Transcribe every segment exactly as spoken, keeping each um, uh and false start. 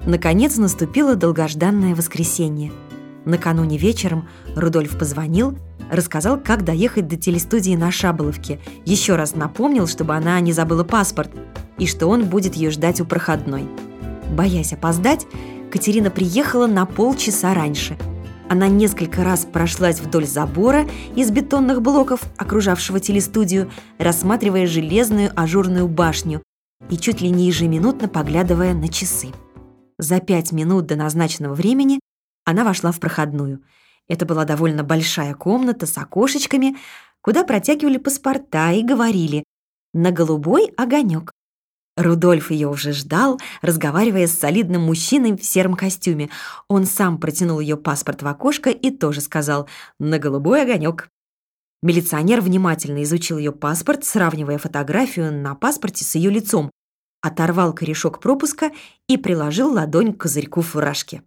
Наконец наступило долгожданное воскресенье. Накануне вечером Рудольф позвонил, рассказал, как доехать до телестудии на Шаболовке, еще раз напомнил, чтобы она не забыла паспорт, и что он будет ее ждать у проходной. Боясь опоздать, Катерина приехала на полчаса раньше. Она несколько раз прошлась вдоль забора из бетонных блоков, окружавшего телестудию, рассматривая железную ажурную башню и чуть ли не ежеминутно поглядывая на часы. За пять минут до назначенного времени она вошла в проходную. Это была довольно большая комната с окошечками, куда протягивали паспорта и говорили «На голубой огонек». Рудольф ее уже ждал, разговаривая с солидным мужчиной в сером костюме. Он сам протянул ее паспорт в окошко и тоже сказал «На голубой огонек». Милиционер внимательно изучил ее паспорт, сравнивая фотографию на паспорте с ее лицом, оторвал корешок пропуска и приложил ладонь к козырьку фуражки.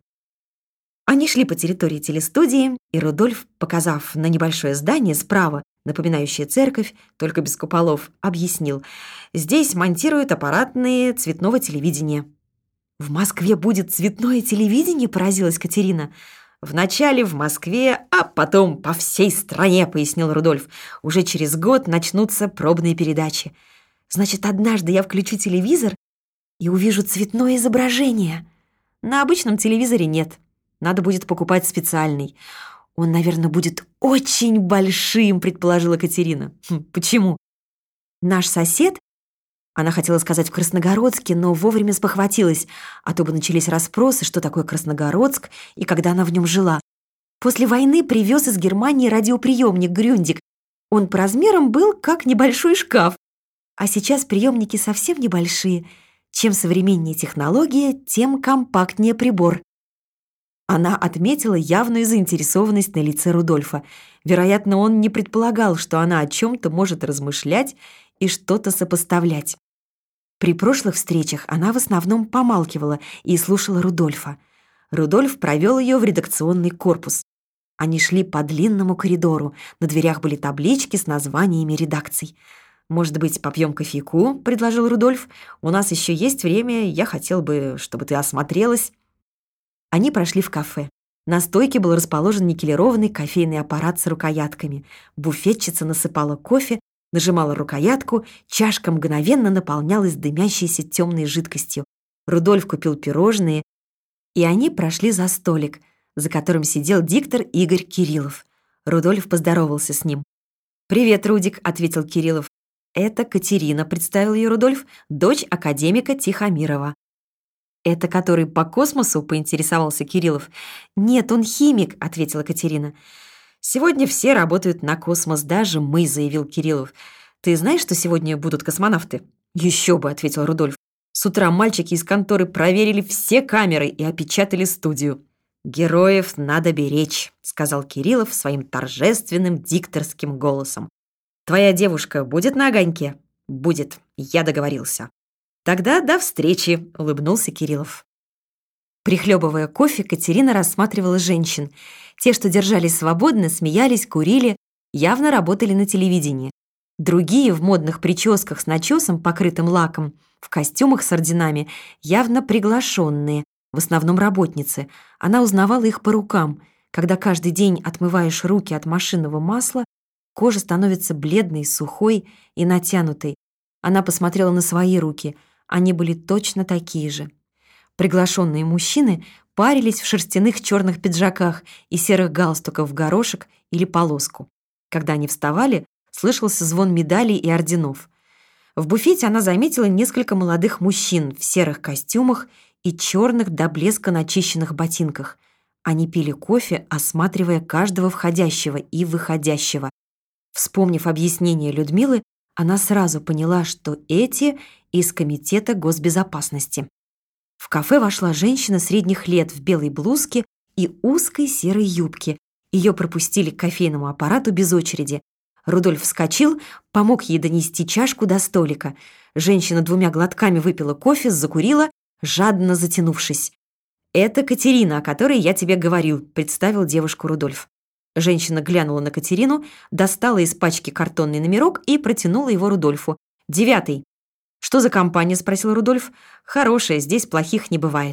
Они шли по территории телестудии, и Рудольф, показав на небольшое здание справа, напоминающее церковь, только без куполов, объяснил: «Здесь монтируют аппаратные цветного телевидения». «В Москве будет цветное телевидение?» – поразилась Катерина. «Вначале в Москве, а потом по всей стране», – пояснил Рудольф. «Уже через год начнутся пробные передачи. Значит, однажды я включу телевизор и увижу цветное изображение. На обычном телевизоре нет. Надо будет покупать специальный. Он, наверное, будет очень большим», — предположила Катерина. Хм, «Почему?» «Наш сосед...» Она хотела сказать в Красногородске, но вовремя спохватилась, а то бы начались расспросы, что такое Красногородск и когда она в нем жила. После войны привез из Германии радиоприемник «Грюндик». Он по размерам был как небольшой шкаф. А сейчас приемники совсем небольшие. Чем современнее технология, тем компактнее прибор. Она отметила явную заинтересованность на лице Рудольфа. Вероятно, он не предполагал, что она о чем-то может размышлять и что-то сопоставлять. При прошлых встречах она в основном помалкивала и слушала Рудольфа. Рудольф провел ее в редакционный корпус. Они шли по длинному коридору. На дверях были таблички с названиями редакций. «Может быть, попьем кофейку?» – предложил Рудольф. «У нас еще есть время, я хотел бы, чтобы ты осмотрелась». Они прошли в кафе. На стойке был расположен никелированный кофейный аппарат с рукоятками. Буфетчица насыпала кофе, нажимала рукоятку, чашка мгновенно наполнялась дымящейся темной жидкостью. Рудольф купил пирожные, и они прошли за столик, за которым сидел диктор Игорь Кириллов. Рудольф поздоровался с ним. «Привет, Рудик», — ответил Кириллов. «Это Катерина», — представил ее Рудольф, «дочь академика Тихомирова». «Это который по космосу?» — поинтересовался Кириллов. «Нет, он химик», — ответила Катерина. «Сегодня все работают на космос, даже мы», — заявил Кириллов. «Ты знаешь, что сегодня будут космонавты?» «Еще бы», — ответил Рудольф. «С утра мальчики из конторы проверили все камеры и опечатали студию». «Героев надо беречь», — сказал Кириллов своим торжественным дикторским голосом. «Твоя девушка будет на огоньке?» «Будет, я договорился». «Тогда до встречи», — улыбнулся Кириллов. Прихлебывая кофе, Катерина рассматривала женщин. Те, что держались свободно, смеялись, курили, явно работали на телевидении. Другие в модных прическах с начесом, покрытым лаком, в костюмах с орденами, явно приглашенные, в основном работницы. Она узнавала их по рукам. Когда каждый день отмываешь руки от машинного масла, кожа становится бледной, сухой и натянутой. Она посмотрела на свои руки. Они были точно такие же. Приглашенные мужчины парились в шерстяных черных пиджаках и серых галстуках в горошек или полоску. Когда они вставали, слышался звон медалей и орденов. В буфете она заметила несколько молодых мужчин в серых костюмах и черных до блеска начищенных ботинках. Они пили кофе, осматривая каждого входящего и выходящего. Вспомнив объяснение Людмилы, она сразу поняла, что эти из Комитета госбезопасности. В кафе вошла женщина средних лет в белой блузке и узкой серой юбке. Ее пропустили к кофейному аппарату без очереди. Рудольф вскочил, помог ей донести чашку до столика. Женщина двумя глотками выпила кофе, закурила, жадно затянувшись. «Это Катерина, о которой я тебе говорил», — представил девушку Рудольф. Женщина глянула на Катерину, достала из пачки картонный номерок и протянула его Рудольфу. «Девятый». «Что за компания?» — спросил Рудольф. «Хорошая, здесь плохих не бывает».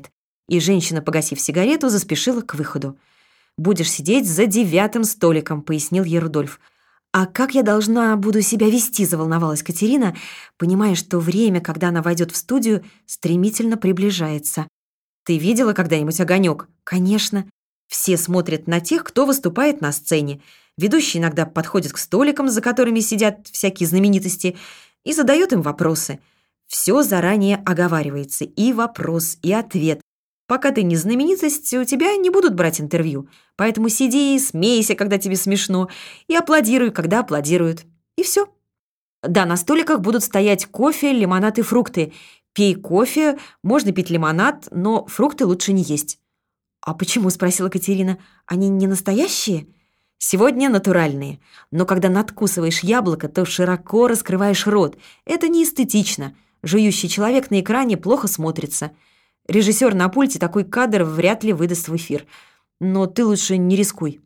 И женщина, погасив сигарету, заспешила к выходу. «Будешь сидеть за девятым столиком», — пояснил ей Рудольф. «А как я должна буду себя вести?» — заволновалась Катерина, понимая, что время, когда она войдет в студию, стремительно приближается. «Ты видела когда-нибудь огонек?» «Конечно. Все смотрят на тех, кто выступает на сцене. Ведущий иногда подходит к столикам, за которыми сидят всякие знаменитости, и задает им вопросы. Все заранее оговаривается, и вопрос, и ответ. Пока ты не знаменитость, у тебя не будут брать интервью. Поэтому сиди, смейся, когда тебе смешно, и аплодируй, когда аплодируют. И все. Да, на столиках будут стоять кофе, лимонад и фрукты. Пей кофе, можно пить лимонад, но фрукты лучше не есть». «А почему?» — спросила Катерина. «Они не настоящие?» «Сегодня натуральные. Но когда надкусываешь яблоко, то широко раскрываешь рот. Это не эстетично. Жующий человек на экране плохо смотрится. Режиссер на пульте такой кадр вряд ли выдаст в эфир. Но ты лучше не рискуй».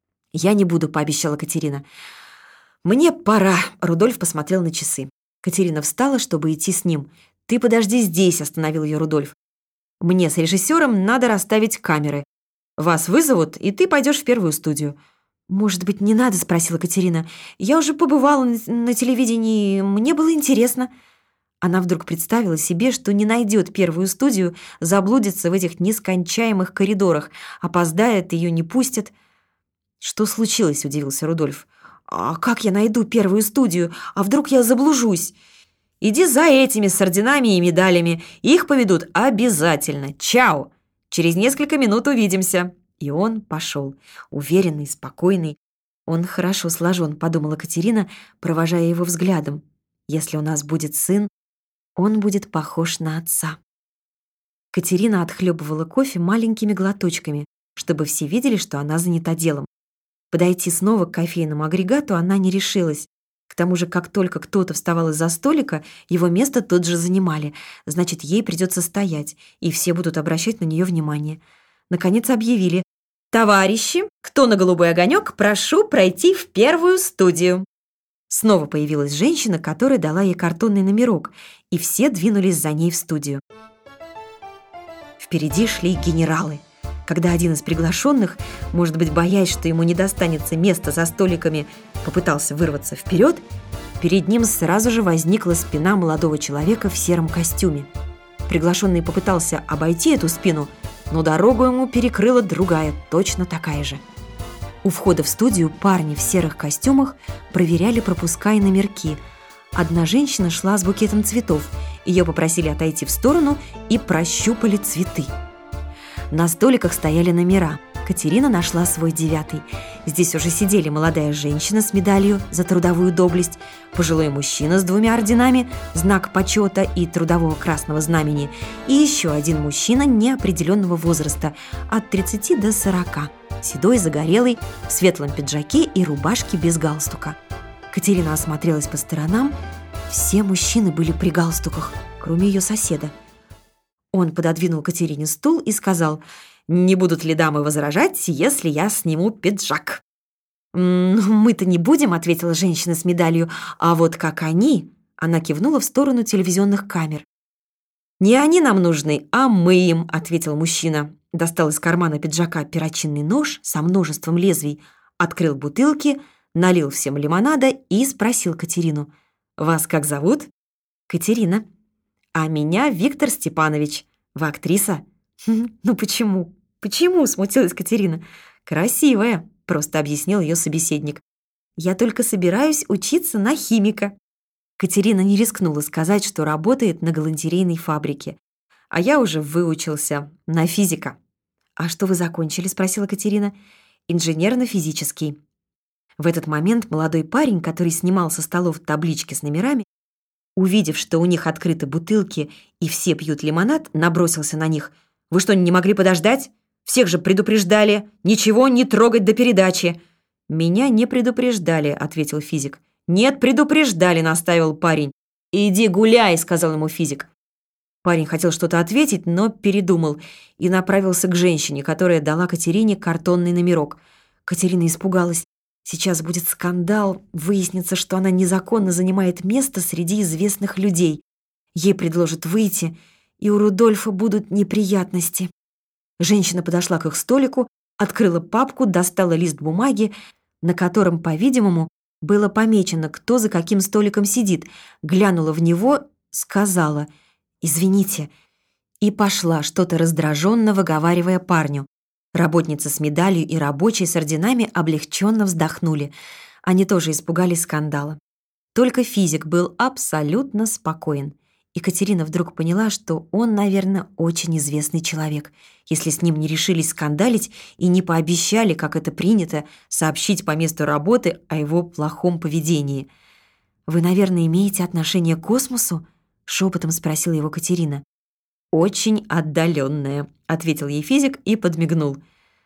«Я не буду», — пообещала Катерина. «Мне пора», — Рудольф посмотрел на часы. Катерина встала, чтобы идти с ним. «Ты подожди здесь», — остановил ее Рудольф. «Мне с режиссером надо расставить камеры. Вас вызовут, и ты пойдешь в первую студию». «Может быть, не надо?» — спросила Катерина. «Я уже побывала на, на телевидении, мне было интересно». Она вдруг представила себе, что не найдет первую студию, заблудится в этих нескончаемых коридорах, опоздает, ее не пустят. «Что случилось?» — удивился Рудольф. «А как я найду первую студию? А вдруг я заблужусь?» «Иди за этими с орденами и медалями. Их поведут обязательно. Чао! Через несколько минут увидимся». И он пошел, уверенный, спокойный. «Он хорошо сложен», — подумала Катерина, провожая его взглядом. «Если у нас будет сын, он будет похож на отца». Катерина отхлебывала кофе маленькими глоточками, чтобы все видели, что она занята делом. Подойти снова к кофейному агрегату она не решилась. К тому же, как только кто-то вставал из-за столика, его место тут же занимали. Значит, ей придется стоять, и все будут обращать на нее внимание. Наконец объявили: «Товарищи, кто на голубой огонек, прошу пройти в первую студию». Снова появилась женщина, которая дала ей картонный номерок, и все двинулись за ней в студию. Впереди шли генералы. Когда один из приглашенных, может быть, боясь, что ему не достанется места за столиками, попытался вырваться вперед, перед ним сразу же возникла спина молодого человека в сером костюме. Приглашенный попытался обойти эту спину, но дорогу ему перекрыла другая, точно такая же. У входа в студию парни в серых костюмах проверяли пропуска и номерки. Одна женщина шла с букетом цветов. Ее попросили отойти в сторону и прощупали цветы. На столиках стояли номера. Катерина нашла свой девятый. Здесь уже сидели молодая женщина с медалью за трудовую доблесть, пожилой мужчина с двумя орденами, знак почета и трудового красного знамени, и еще один мужчина неопределенного возраста, от тридцати до сорока, седой, загорелый, в светлом пиджаке и рубашке без галстука. Катерина осмотрелась по сторонам. Все мужчины были при галстуках, кроме ее соседа. Он пододвинул Катерине стул и сказал: «Не будут ли дамы возражать, если я сниму пиджак?» «Мы-то не будем», — ответила женщина с медалью. «А вот как они...» — она кивнула в сторону телевизионных камер. «Не они нам нужны, а мы им», — ответил мужчина. Достал из кармана пиджака перочинный нож со множеством лезвий, открыл бутылки, налил всем лимонада и спросил Катерину: «Вас как зовут?» «Катерина». «А меня Виктор Степанович. Вы актриса?» «Ну почему? Почему?» — смутилась Катерина. «Красивая», — просто объяснил ее собеседник. «Я только собираюсь учиться на химика». Катерина не рискнула сказать, что работает на галантерейной фабрике. «А я уже выучился на физика». «А что вы закончили?» — спросила Катерина. «Инженерно-физический». В этот момент молодой парень, который снимал со столов таблички с номерами, увидев, что у них открыты бутылки и все пьют лимонад, набросился на них. «Вы что, не могли подождать? Всех же предупреждали. Ничего не трогать до передачи». «Меня не предупреждали», — ответил физик. «Нет, предупреждали», — настаивал парень. «Иди гуляй», — сказал ему физик. Парень хотел что-то ответить, но передумал и направился к женщине, которая дала Катерине картонный номерок. Катерина испугалась. Сейчас будет скандал, выяснится, что она незаконно занимает место среди известных людей. Ей предложат выйти, и у Рудольфа будут неприятности. Женщина подошла к их столику, открыла папку, достала лист бумаги, на котором, по-видимому, было помечено, кто за каким столиком сидит, глянула в него, сказала «Извините», и пошла, что-то раздраженно выговаривая парню. Работница с медалью и рабочие с орденами облегченно вздохнули. Они тоже испугались скандала. Только физик был абсолютно спокоен. Екатерина вдруг поняла, что он, наверное, очень известный человек, если с ним не решились скандалить и не пообещали, как это принято, сообщить по месту работы о его плохом поведении. «Вы, наверное, имеете отношение к космосу?» — шепотом спросила его Катерина. «Очень отдаленное», — ответил ей физик и подмигнул.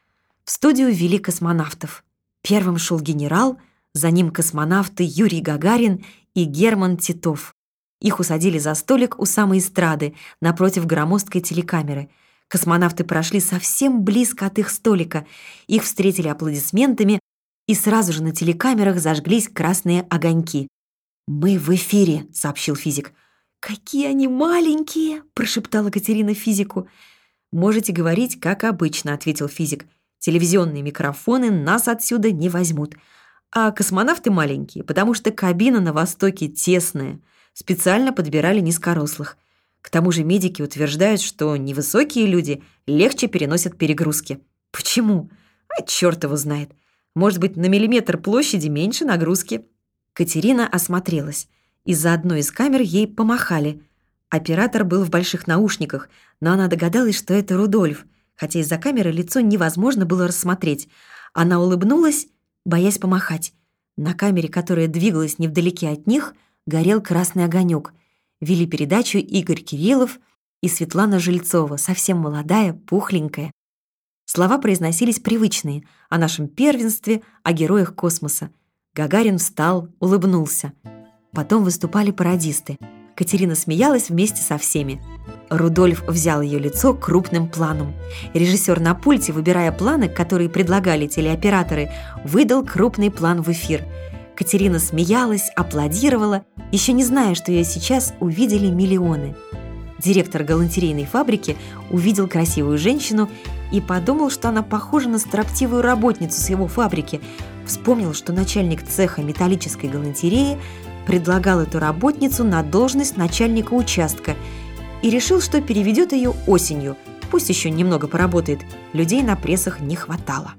В студию ввели космонавтов. Первым шел генерал, за ним космонавты Юрий Гагарин и Герман Титов. Их усадили за столик у самой эстрады, напротив громоздкой телекамеры. Космонавты прошли совсем близко от их столика. Их встретили аплодисментами, и сразу же на телекамерах зажглись красные огоньки. «Мы в эфире», — сообщил физик. «Какие они маленькие!» — прошептала Катерина физику. «Можете говорить, как обычно», — ответил физик. «Телевизионные микрофоны нас отсюда не возьмут. А космонавты маленькие, потому что кабина на Востоке тесная. Специально подбирали низкорослых. К тому же медики утверждают, что невысокие люди легче переносят перегрузки. Почему? А черт его знает. Может быть, на миллиметр площади меньше нагрузки». Катерина осмотрелась. Из-за одной из камер ей помахали. Оператор был в больших наушниках, но она догадалась, что это Рудольф, хотя из-за камеры лицо невозможно было рассмотреть. Она улыбнулась, боясь помахать. На камере, которая двигалась невдалеке от них, горел красный огонек. Вели передачу Игорь Кириллов и Светлана Жильцова, совсем молодая, пухленькая. Слова произносились привычные, о нашем первенстве, о героях космоса. Гагарин встал, улыбнулся. Потом выступали пародисты. Катерина смеялась вместе со всеми. Рудольф взял ее лицо крупным планом. Режиссер на пульте, выбирая планы, которые предлагали телеоператоры, выдал крупный план в эфир. Катерина смеялась, аплодировала, еще не зная, что ее сейчас увидели миллионы. Директор галантерейной фабрики увидел красивую женщину и подумал, что она похожа на строптивую работницу с его фабрики. Вспомнил, что начальник цеха металлической галантереи предлагал эту работницу на должность начальника участка и решил, что переведет ее осенью, пусть еще немного поработает, людей на прессах не хватало.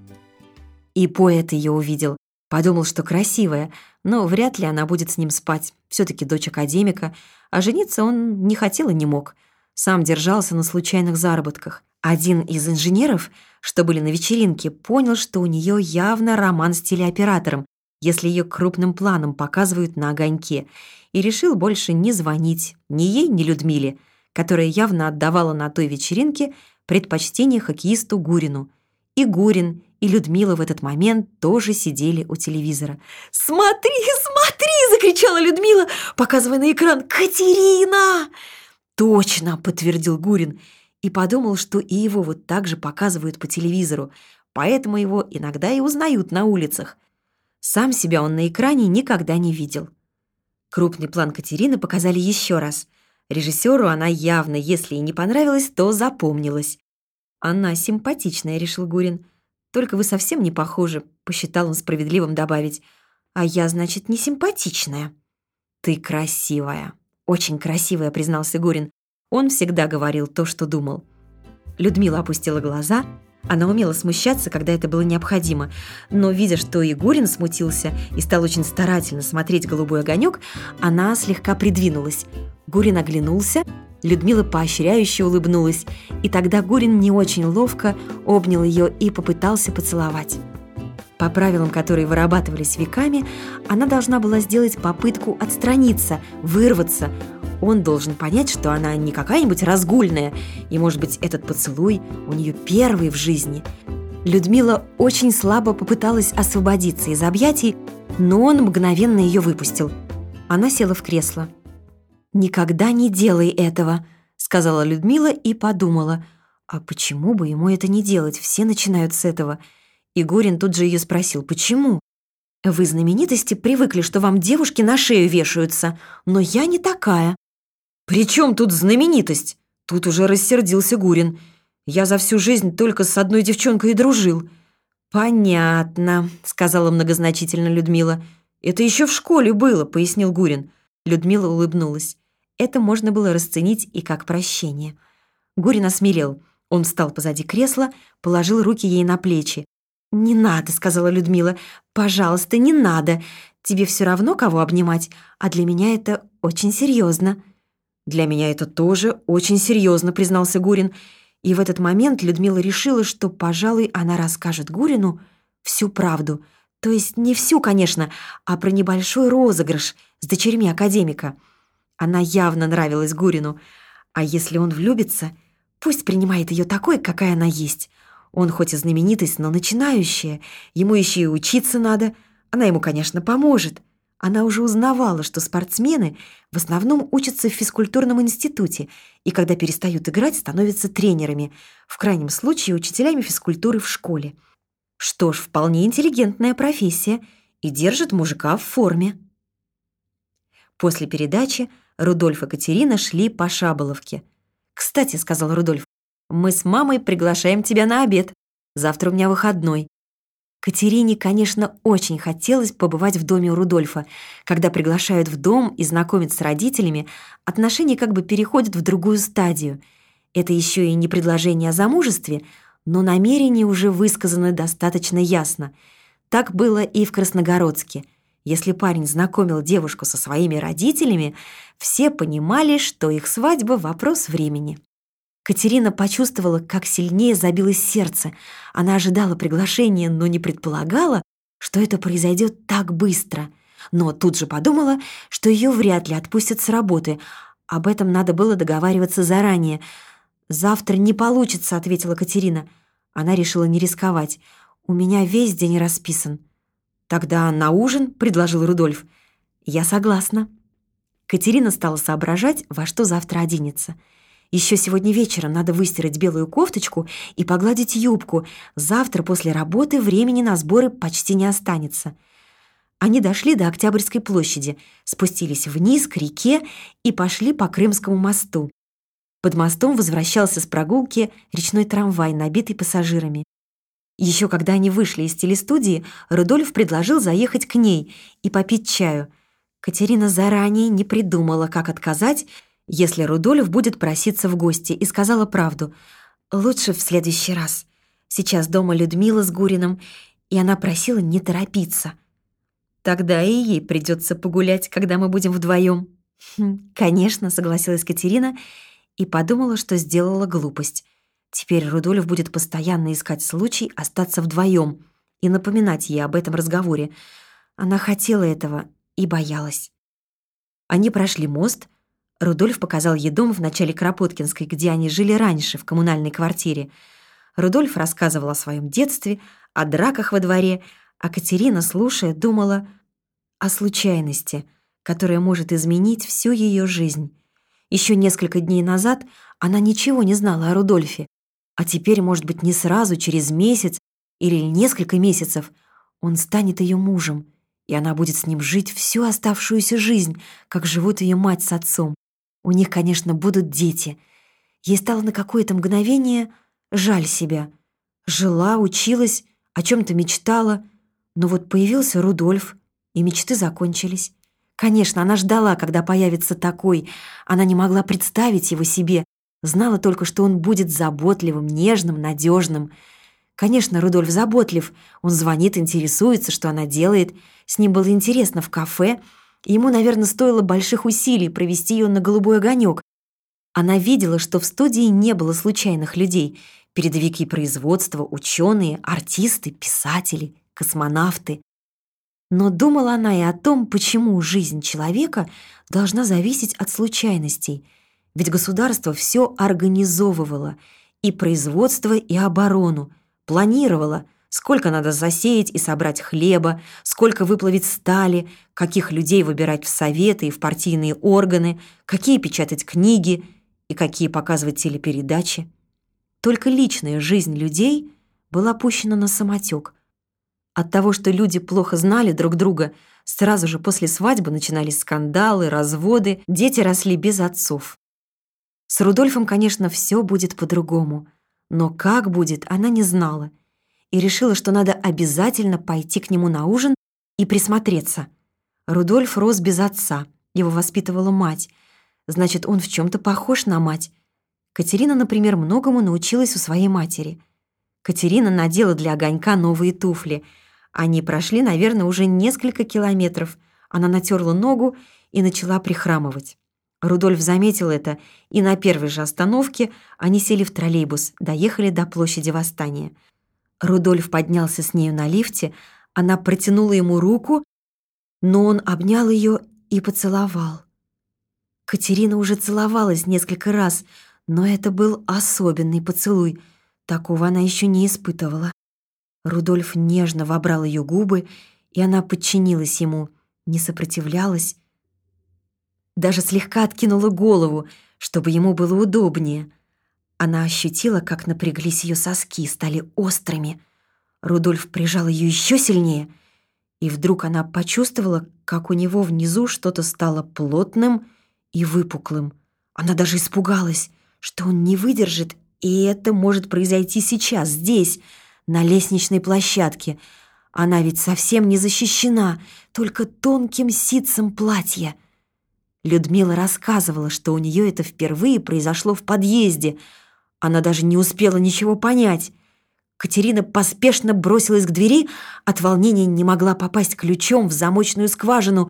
И поэт ее увидел, подумал, что красивая, но вряд ли она будет с ним спать, все-таки дочь академика, а жениться он не хотел и не мог, сам держался на случайных заработках. Один из инженеров, что были на вечеринке, понял, что у нее явно роман с телеоператором, если ее крупным планом показывают на огоньке, и решил больше не звонить ни ей, ни Людмиле, которая явно отдавала на той вечеринке предпочтение хоккеисту Гурину. И Гурин, и Людмила в этот момент тоже сидели у телевизора. «Смотри, смотри!» — закричала Людмила, показывая на экран. «Катерина!» «Точно!» — подтвердил Гурин и подумал, что и его вот так же показывают по телевизору, поэтому его иногда и узнают на улицах. Сам себя он на экране никогда не видел. Крупный план Катерины показали еще раз. Режиссеру она явно, если и не понравилась, то запомнилась. «Она симпатичная», — решил Гурин. «Только вы совсем не похожи», — посчитал он справедливым добавить. «А я, значит, не симпатичная». «Ты красивая, очень красивая», — признался Гурин. Он всегда говорил то, что думал. Людмила опустила глаза. Она умела смущаться, когда это было необходимо, но, видя, что и Гурин смутился и стал очень старательно смотреть голубой огонек, она слегка придвинулась. Гурин оглянулся, Людмила поощряюще улыбнулась, и тогда Гурин не очень ловко обнял ее и попытался поцеловать. По правилам, которые вырабатывались веками, она должна была сделать попытку отстраниться, вырваться. Он должен понять, что она не какая-нибудь разгульная, и, может быть, этот поцелуй у нее первый в жизни. Людмила очень слабо попыталась освободиться из объятий, но он мгновенно ее выпустил. Она села в кресло. «Никогда не делай этого», — сказала Людмила и подумала. «А почему бы ему это не делать? Все начинают с этого». И Гурин тут же ее спросил, почему? «Вы, знаменитости, привыкли, что вам девушки на шею вешаются, но я не такая». «При чем тут знаменитость?» Тут уже рассердился Гурин. Я за всю жизнь только с одной девчонкой и дружил». «Понятно», — сказала многозначительно Людмила. «Это еще в школе было», — пояснил Гурин. Людмила улыбнулась. Это можно было расценить и как прощение. Гурин осмелел. Он встал позади кресла, положил руки ей на плечи. «Не надо», — сказала Людмила. «Пожалуйста, не надо. Тебе все равно, кого обнимать, а для меня это очень серьезно». «Для меня это тоже очень серьезно», — признался Гурин. И в этот момент Людмила решила, что, пожалуй, она расскажет Гурину всю правду. То есть не всю, конечно, а про небольшой розыгрыш с дочерьми академика. Она явно нравилась Гурину. А если он влюбится, пусть принимает ее такой, какая она есть. Он хоть и знаменитость, но начинающая. Ему еще и учиться надо. Она ему, конечно, поможет. Она уже узнавала, что спортсмены в основном учатся в физкультурном институте и, когда перестают играть, становятся тренерами, в крайнем случае учителями физкультуры в школе. Что ж, вполне интеллигентная профессия и держит мужика в форме. После передачи Рудольф и Катерина шли по Шаболовке. «Кстати», — сказал Рудольф, — «мы с мамой приглашаем тебя на обед. Завтра у меня выходной». Катерине, конечно, очень хотелось побывать в доме у Рудольфа. Когда приглашают в дом и знакомят с родителями, отношения как бы переходят в другую стадию. Это еще и не предложение о замужестве, но намерения уже высказаны достаточно ясно. Так было и в Красногородске. Если парень знакомил девушку со своими родителями, все понимали, что их свадьба — вопрос времени. Катерина почувствовала, как сильнее забилось сердце. Она ожидала приглашения, но не предполагала, что это произойдет так быстро. Но тут же подумала, что ее вряд ли отпустят с работы. Об этом надо было договариваться заранее. «Завтра не получится», — ответила Катерина. Она решила не рисковать. «У меня весь день расписан». «Тогда на ужин», — предложил Рудольф. «Я согласна». Катерина стала соображать, во что завтра оденется. Еще сегодня вечером надо выстирать белую кофточку и погладить юбку. Завтра после работы времени на сборы почти не останется. Они дошли до Октябрьской площади, спустились вниз к реке и пошли по Крымскому мосту. Под мостом возвращался с прогулки речной трамвай, набитый пассажирами. Еще когда они вышли из телестудии, Рудольф предложил заехать к ней и попить чаю. Катерина заранее не придумала, как отказать, если Рудольф будет проситься в гости, и сказала правду. «Лучше в следующий раз. Сейчас дома Людмила с Гуриным, и она просила не торопиться». «Тогда и ей придется погулять, когда мы будем вдвоем». «Хм, «Конечно», — согласилась Катерина и подумала, что сделала глупость. Теперь Рудольф будет постоянно искать случай остаться вдвоем и напоминать ей об этом разговоре. Она хотела этого и боялась. Они прошли мост. Рудольф показал ей дом в начале Кропоткинской, где они жили раньше, в коммунальной квартире. Рудольф рассказывал о своем детстве, о драках во дворе, а Катерина, слушая, думала о случайности, которая может изменить всю ее жизнь. Еще несколько дней назад она ничего не знала о Рудольфе, а теперь, может быть, не сразу, через месяц или несколько месяцев, он станет ее мужем, и она будет с ним жить всю оставшуюся жизнь, как живут ее мать с отцом. У них, конечно, будут дети. Ей стало на какое-то мгновение жаль себя. Жила, училась, о чем-то мечтала, но вот появился Рудольф, и мечты закончились. Конечно, она ждала, когда появится такой. Она не могла представить его себе, знала только, что он будет заботливым, нежным, надежным. Конечно, Рудольф заботлив. Он звонит, интересуется, что она делает. С ним было интересно в кафе. И ему, наверное, стоило больших усилий провести ее на голубой огонек. Она видела, что в студии не было случайных людей. Передовики производства, ученые, артисты, писатели, космонавты. Но думала она и о том, почему жизнь человека должна зависеть от случайностей. Ведь государство все организовывало. И производство, и оборону. Планировало, сколько надо засеять и собрать хлеба, сколько выплавить стали, каких людей выбирать в советы и в партийные органы, какие печатать книги и какие показывать телепередачи. Только личная жизнь людей была пущена на самотек. От того, что люди плохо знали друг друга, сразу же после свадьбы начинались скандалы, разводы, дети росли без отцов. С Рудольфом, конечно, все будет по-другому. Но как будет, она не знала. И решила, что надо обязательно пойти к нему на ужин и присмотреться. Рудольф рос без отца, его воспитывала мать. Значит, он в чем-то похож на мать. Катерина, например, многому научилась у своей матери. Катерина надела для Огонька новые туфли. Они прошли, наверное, уже несколько километров. Она натерла ногу и начала прихрамывать. Рудольф заметил это, и на первой же остановке они сели в троллейбус, доехали до площади Восстания. Рудольф поднялся с нею на лифте, она протянула ему руку, но он обнял ее и поцеловал. Катерина уже целовалась несколько раз, но это был особенный поцелуй. Такого она еще не испытывала. Рудольф нежно вобрал ее губы, и она подчинилась ему, не сопротивлялась, даже слегка откинула голову, чтобы ему было удобнее. Она ощутила, как напряглись ее соски, стали острыми. Рудольф прижал ее еще сильнее, и вдруг она почувствовала, как у него внизу что-то стало плотным и выпуклым. Она даже испугалась, что он не выдержит, и это может произойти сейчас, здесь, на лестничной площадке. Она ведь совсем не защищена, только тонким ситцем платья. Людмила рассказывала, что у нее это впервые произошло в подъезде. Она даже не успела ничего понять. Катерина поспешно бросилась к двери, от волнения не могла попасть ключом в замочную скважину.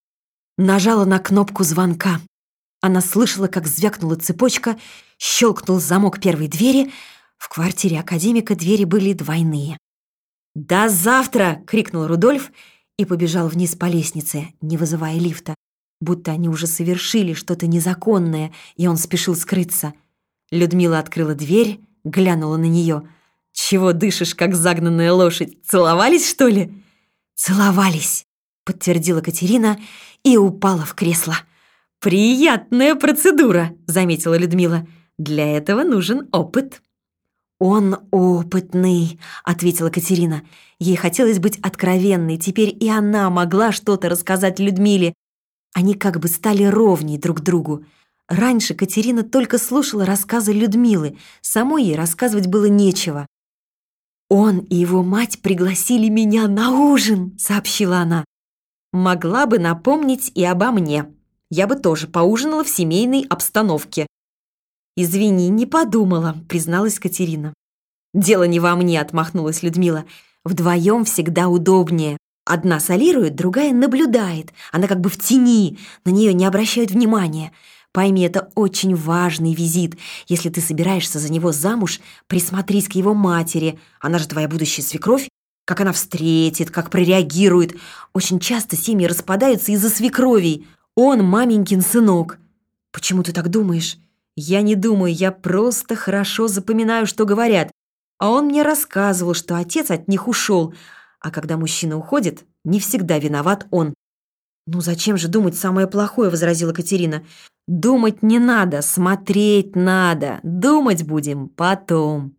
Нажала на кнопку звонка. Она слышала, как звякнула цепочка, щелкнул замок первой двери. В квартире академика двери были двойные. «До завтра!» — крикнул Рудольф и побежал вниз по лестнице, не вызывая лифта. Будто они уже совершили что-то незаконное, и он спешил скрыться. Людмила открыла дверь, глянула на нее. «Чего дышишь, как загнанная лошадь? Целовались, что ли?» «Целовались», — подтвердила Катерина и упала в кресло. «Приятная процедура», — заметила Людмила. «Для этого нужен опыт». «Он опытный», — ответила Катерина. Ей хотелось быть откровенной, теперь и она могла что-то рассказать Людмиле. Они как бы стали ровней друг другу. Раньше Катерина только слушала рассказы Людмилы, самой ей рассказывать было нечего. «Он и его мать пригласили меня на ужин», — сообщила она. «Могла бы напомнить и обо мне. Я бы тоже поужинала в семейной обстановке». «Извини, не подумала», — призналась Катерина. «Дело не во мне», — отмахнулась Людмила. «Вдвоем всегда удобнее. Одна солирует, другая наблюдает. Она как бы в тени, на нее не обращают внимания. Пойми, это очень важный визит. Если ты собираешься за него замуж, присмотрись к его матери. Она же твоя будущая свекровь. Как она встретит, как прореагирует. Очень часто семьи распадаются из-за свекровей. Он маменькин сынок». «Почему ты так думаешь?» «Я не думаю, я просто хорошо запоминаю, что говорят. А он мне рассказывал, что отец от них ушел. А когда мужчина уходит, не всегда виноват он». «Ну зачем же думать самое плохое?» — возразила Катерина. «Думать не надо, смотреть надо. Думать будем потом».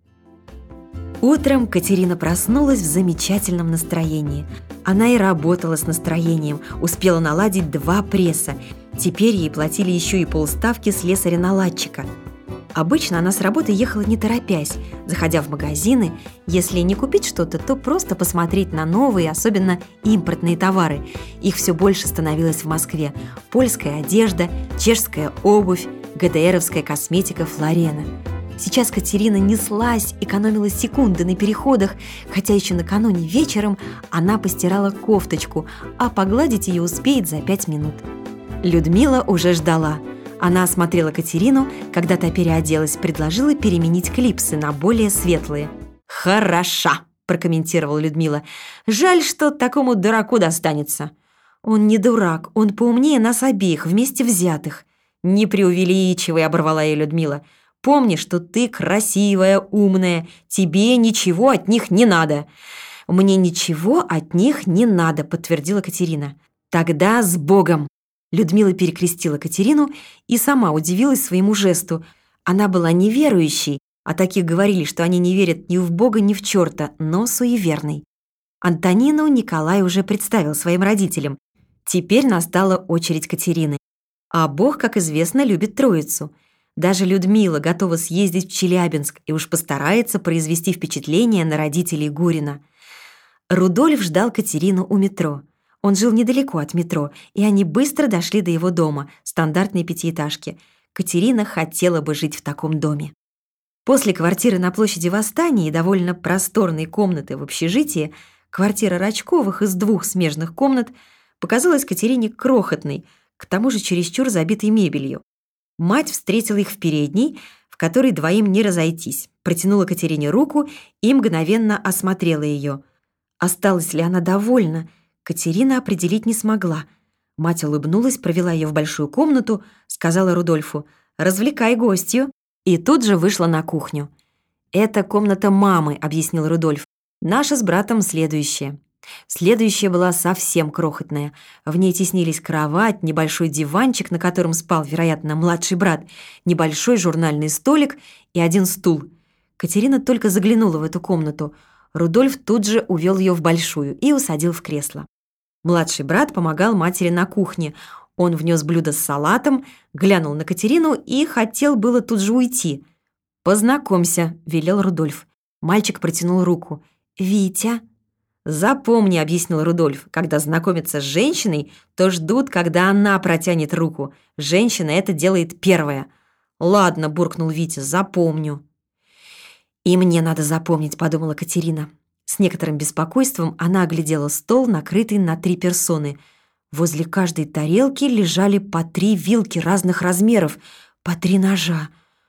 Утром Катерина проснулась в замечательном настроении. Она и работала с настроением, успела наладить два пресса. Теперь ей платили еще и полставки слесаря-наладчика. Обычно она с работы ехала не торопясь, заходя в магазины. Если не купить что-то, то просто посмотреть на новые, особенно импортные товары. Их все больше становилось в Москве. Польская одежда, чешская обувь, ГДРовская косметика Флорена. Сейчас Катерина неслась, экономила секунды на переходах, хотя еще накануне вечером она постирала кофточку, а погладить ее успеет за пять минут. Людмила уже ждала. Она осмотрела Катерину, когда та переоделась, предложила переменить клипсы на более светлые. «Хороша!» – прокомментировала Людмила. «Жаль, что такому дураку достанется». «Он не дурак, он поумнее нас обеих, вместе взятых». «Не преувеличивай», – оборвала ее Людмила. «Помни, что ты красивая, умная, тебе ничего от них не надо». «Мне ничего от них не надо», – подтвердила Катерина. «Тогда с Богом!» Людмила перекрестила Катерину и сама удивилась своему жесту. Она была неверующей, а таких говорили, что они не верят ни в Бога, ни в черта, но суеверной. Антонину Николай уже представил своим родителям. Теперь настала очередь Катерины. А Бог, как известно, любит Троицу. Даже Людмила готова съездить в Челябинск и уж постарается произвести впечатление на родителей Гурина. Рудольф ждал Катерину у метро. Он жил недалеко от метро, и они быстро дошли до его дома, стандартной пятиэтажки. Катерина хотела бы жить в таком доме. После квартиры на площади Восстания и довольно просторной комнаты в общежитии, квартира Рачковых из двух смежных комнат показалась Катерине крохотной, к тому же чересчур забитой мебелью. Мать встретила их в передней, в которой двоим не разойтись, протянула Катерине руку и мгновенно осмотрела ее. Осталась ли она довольна, Катерина определить не смогла. Мать улыбнулась, провела ее в большую комнату, сказала Рудольфу: «Развлекай гостью», и тут же вышла на кухню. «Это комната мамы», — объяснил Рудольф. «Наша с братом следующая». Следующая была совсем крохотная. В ней теснились кровать, небольшой диванчик, на котором спал, вероятно, младший брат, небольшой журнальный столик и один стул. Катерина только заглянула в эту комнату. Рудольф тут же увел ее в большую и усадил в кресло. Младший брат помогал матери на кухне. Он внес блюдо с салатом, глянул на Катерину и хотел было тут же уйти. «Познакомься», — велел Рудольф. Мальчик протянул руку. «Витя». «Запомни», — объяснил Рудольф, «когда знакомятся с женщиной, то ждут, когда она протянет руку. Женщина это делает первая». «Ладно», — буркнул Витя, — «запомню». «И мне надо запомнить», — подумала Катерина. С некоторым беспокойством она оглядела стол, накрытый на три персоны. Возле каждой тарелки лежали по три вилки разных размеров, по три ножа.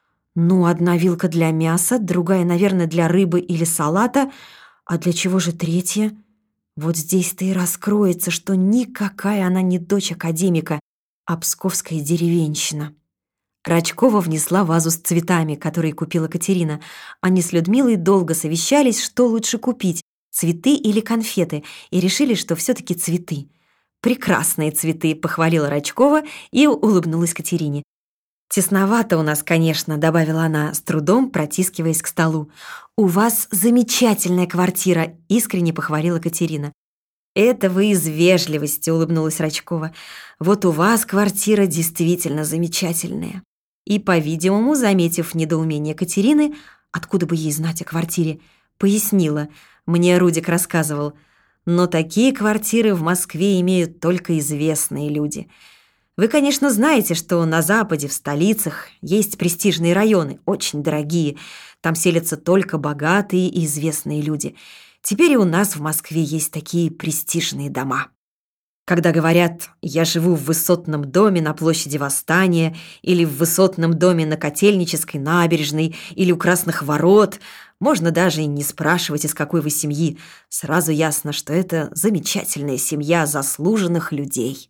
Ну, одна вилка для мяса, другая, наверное, для рыбы или салата. А для чего же третья? Вот здесь-то и раскроется, что никакая она не дочь академика, а псковская деревенщина. Рачкова внесла вазу с цветами, которые купила Катерина. Они с Людмилой долго совещались, что лучше купить – цветы или конфеты, и решили, что все-таки цветы. «Прекрасные цветы», – похвалила Рачкова и улыбнулась Катерине. «Тесновато у нас, конечно», — добавила она, с трудом протискиваясь к столу. «У вас замечательная квартира», — искренне похвалила Катерина. «Это вы из вежливости», — улыбнулась Рачкова. «Вот у вас квартира действительно замечательная». И, по-видимому, заметив недоумение Катерины, откуда бы ей знать о квартире, пояснила. «Мне Рудик рассказывал. Но такие квартиры в Москве имеют только известные люди. Вы, конечно, знаете, что на Западе, в столицах, есть престижные районы, очень дорогие. Там селятся только богатые и известные люди. Теперь и у нас в Москве есть такие престижные дома. Когда говорят «я живу в высотном доме на площади Восстания» или «в высотном доме на Котельнической набережной» или «у Красных ворот», можно даже и не спрашивать, из какой вы семьи. Сразу ясно, что это замечательная семья заслуженных людей.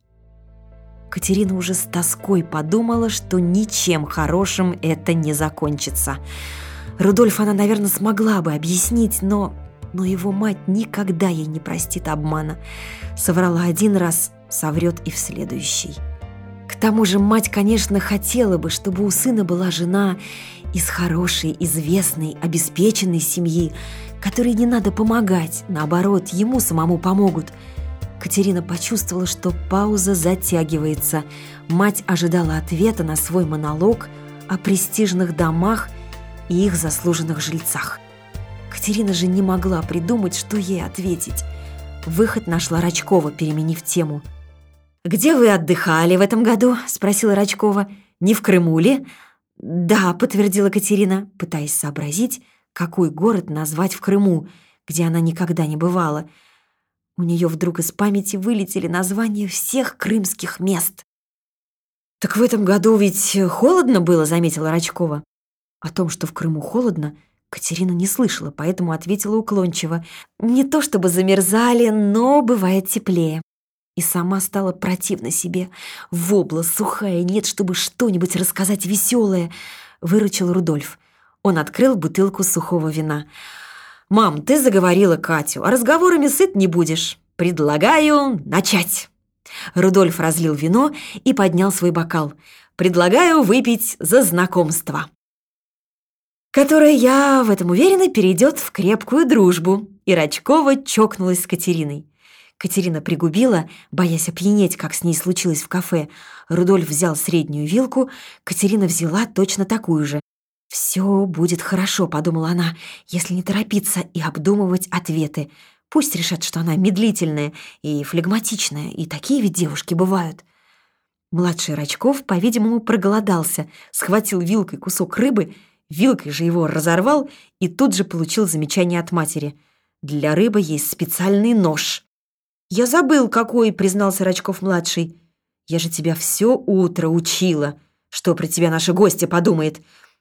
Катерина уже с тоской подумала, что ничем хорошим это не закончится. Рудольф она, наверное, смогла бы объяснить, но... Но его мать никогда ей не простит обмана. Соврала один раз, соврет и в следующий. К тому же мать, конечно, хотела бы, чтобы у сына была жена из хорошей, известной, обеспеченной семьи, которой не надо помогать, наоборот, ему самому помогут. Катерина почувствовала, что пауза затягивается. Мать ожидала ответа на свой монолог о престижных домах и их заслуженных жильцах. Катерина же не могла придумать, что ей ответить. Выход нашла Рачкова, переменив тему. «Где вы отдыхали в этом году?» – спросила Рачкова. «Не в Крыму ли?» «Да», – подтвердила Катерина, пытаясь сообразить, какой город назвать в Крыму, где она никогда не бывала. У нее вдруг из памяти вылетели названия всех крымских мест. «Так в этом году ведь холодно было», – заметила Рачкова. О том, что в Крыму холодно, Катерина не слышала, поэтому ответила уклончиво. «Не то чтобы замерзали, но бывает теплее». И сама стала противна себе. Вобла сухая, нет, чтобы что-нибудь рассказать веселое, выручил Рудольф. Он открыл бутылку сухого вина. «Мам, ты заговорила Катю, а разговорами сыт не будешь. Предлагаю начать». Рудольф разлил вино и поднял свой бокал. «Предлагаю выпить за знакомство, которое, я в этом уверена, перейдет в крепкую дружбу». И Рачкова чокнулась с Катериной. Катерина пригубила, боясь опьянеть, как с ней случилось в кафе. Рудольф взял среднюю вилку, Катерина взяла точно такую же. «Все будет хорошо», — подумала она, если не торопиться и обдумывать ответы. Пусть решат, что она медлительная и флегматичная, и такие ведь девушки бывают. Младший Рачков, по-видимому, проголодался, схватил вилкой кусок рыбы, вилкой же его разорвал и тут же получил замечание от матери. «Для рыбы есть специальный нож». «Я забыл, какой», — признался Рачков-младший. «Я же тебя все утро учила. Что про тебя наша гостья подумает?»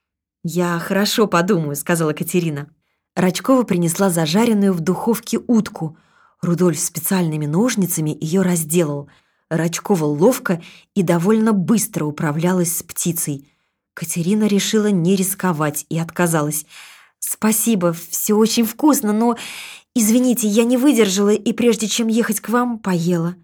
«Я хорошо подумаю», — сказала Катерина. Рачкова принесла зажаренную в духовке утку. Рудольф специальными ножницами ее разделал. Рачкова ловко и довольно быстро управлялась с птицей. Катерина решила не рисковать и отказалась. «Спасибо, все очень вкусно, но, извините, я не выдержала и прежде чем ехать к вам, поела».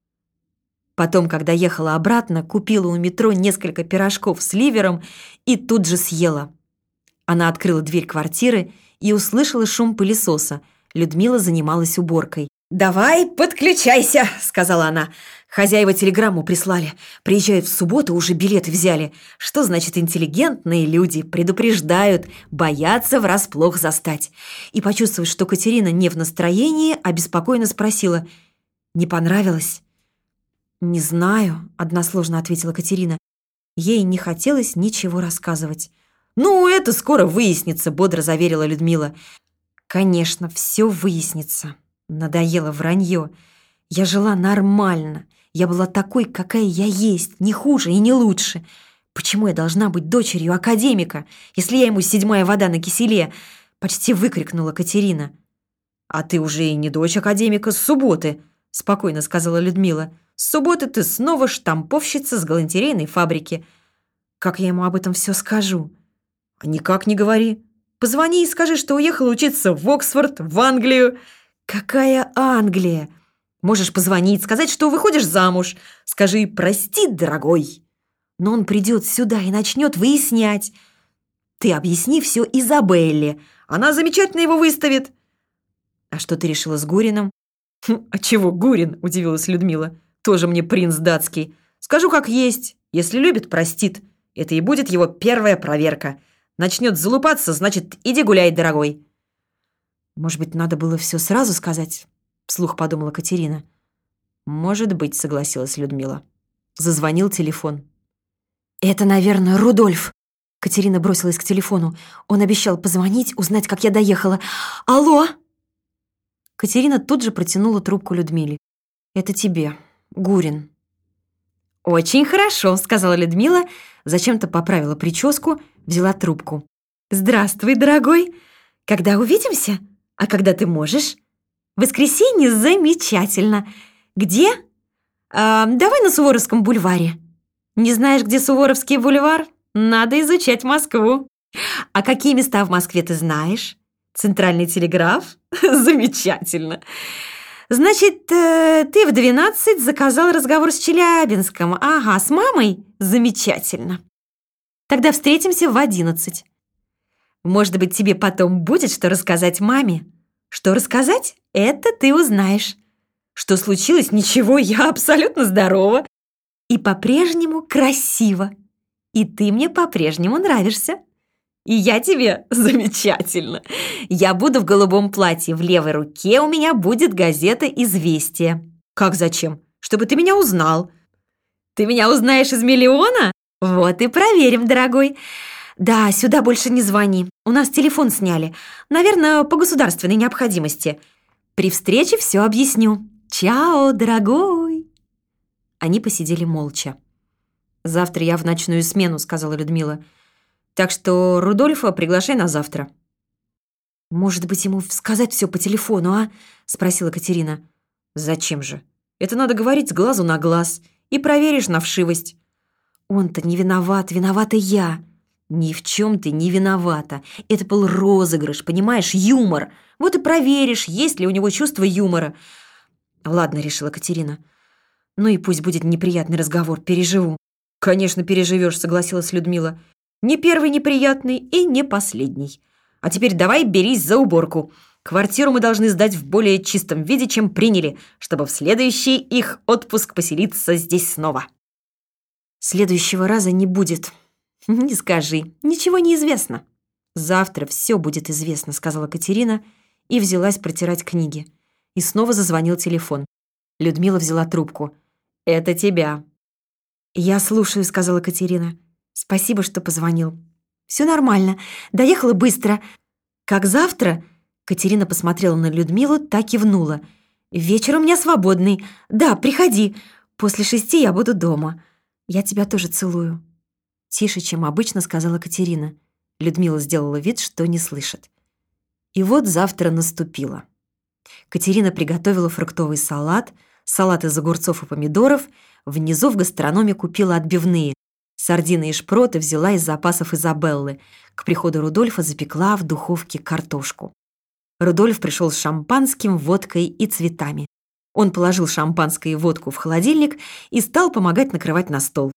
Потом, когда ехала обратно, купила у метро несколько пирожков с ливером и тут же съела. Она открыла дверь квартиры и услышала шум пылесоса. Людмила занималась уборкой. «Давай, подключайся», — сказала она. «Хозяева телеграмму прислали. Приезжают в субботу, уже билеты взяли. Что значит интеллигентные люди? Предупреждают, боятся врасплох застать». И, почувствовав, что Катерина не в настроении, обеспокоенно спросила: «Не понравилось?» «Не знаю», — односложно ответила Катерина. Ей не хотелось ничего рассказывать. «Ну, это скоро выяснится», — бодро заверила Людмила. «Конечно, все выяснится. Надоело вранье. Я жила нормально. Я была такой, какая я есть, не хуже и не лучше. Почему я должна быть дочерью академика, если я ему седьмая вода на киселе?» — почти выкрикнула Катерина. «А ты уже и не дочь академика с субботы», — спокойно сказала Людмила. «С субботы ты снова штамповщица с галантерейной фабрики». «Как я ему об этом все скажу?» «Никак не говори. Позвони и скажи, что уехала учиться в Оксфорд, в Англию». «Какая Англия? Можешь позвонить, сказать, что выходишь замуж. Скажи: прости, дорогой». Но он придет сюда и начнет выяснять. Ты объясни все Изабелле. Она замечательно его выставит. «А что ты решила с Гурином?» «Хм, а чего Гурин?» – удивилась Людмила. «Тоже мне принц датский. Скажу как есть. Если любит, простит. Это и будет его первая проверка. Начнет залупаться, значит, иди гуляй, дорогой». «Может быть, надо было все сразу сказать?» — вслух подумала Катерина. «Может быть», — согласилась Людмила. Зазвонил телефон. «Это, наверное, Рудольф». Катерина бросилась к телефону. Он обещал позвонить, узнать, как я доехала. «Алло!» Катерина тут же протянула трубку Людмиле. «Это тебе, Гурин». «Очень хорошо», — сказала Людмила, зачем-то поправила прическу, взяла трубку. «Здравствуй, дорогой. Когда увидимся? А когда ты можешь?» «Воскресенье замечательно. Где?» а, «Давай на Суворовском бульваре». «Не знаешь, где Суворовский бульвар? Надо изучать Москву». «А какие места в Москве ты знаешь?» «Центральный телеграф?» «Замечательно. Значит, ты в двенадцать заказал разговор с Челябинском. Ага, с мамой? Замечательно. Тогда встретимся в одиннадцать. Может быть, тебе потом будет что рассказать маме? Что рассказать? Это ты узнаешь. Что случилось? Ничего, я абсолютно здорова. И по-прежнему красиво. И ты мне по-прежнему нравишься. И я тебе замечательно. Я буду в голубом платье. В левой руке у меня будет газета «Известия». Как зачем? Чтобы ты меня узнал. Ты меня узнаешь из миллиона? Вот и проверим, дорогой. Да, сюда больше не звони. У нас телефон сняли. Наверное, по государственной необходимости. При встрече все объясню. Чао, дорогой. Они посидели молча. «Завтра я в ночную смену», — сказала Людмила. «Так что Рудольфа приглашай на завтра». «Может быть, ему сказать все по телефону, а?» — спросила Катерина. «Зачем же? Это надо говорить с глазу на глаз. И проверишь на вшивость». «Он-то не виноват, виновата я». «Ни в чем ты не виновата. Это был розыгрыш, понимаешь, юмор. Вот и проверишь, есть ли у него чувство юмора». «Ладно», — решила Катерина. «Ну и пусть будет неприятный разговор, переживу». «Конечно, переживешь», — согласилась Людмила. «Не первый неприятный и не последний. А теперь давай берись за уборку. Квартиру мы должны сдать в более чистом виде, чем приняли, чтобы в следующий их отпуск поселиться здесь снова. Следующего раза не будет. Не скажи, ничего не известно. Завтра все будет известно, сказала Катерина и взялась протирать книги. И снова зазвонил телефон. Людмила взяла трубку. «Это тебя». «Я слушаю», — сказала Катерина. «Спасибо, что позвонил». «Все нормально. Доехала быстро». «Как завтра?» Катерина посмотрела на Людмилу, так кивнула. «Вечер у меня свободный. Да, приходи. После шести я буду дома. Я тебя тоже целую». Тише, чем обычно, сказала Катерина. Людмила сделала вид, что не слышит. И вот завтра наступило. Катерина приготовила фруктовый салат, салат из огурцов и помидоров, внизу в гастрономе купила отбивные. Сардины и шпроты взяла из запасов Изабеллы. К приходу Рудольфа запекла в духовке картошку. Рудольф пришел с шампанским, водкой и цветами. Он положил шампанское и водку в холодильник и стал помогать накрывать на стол.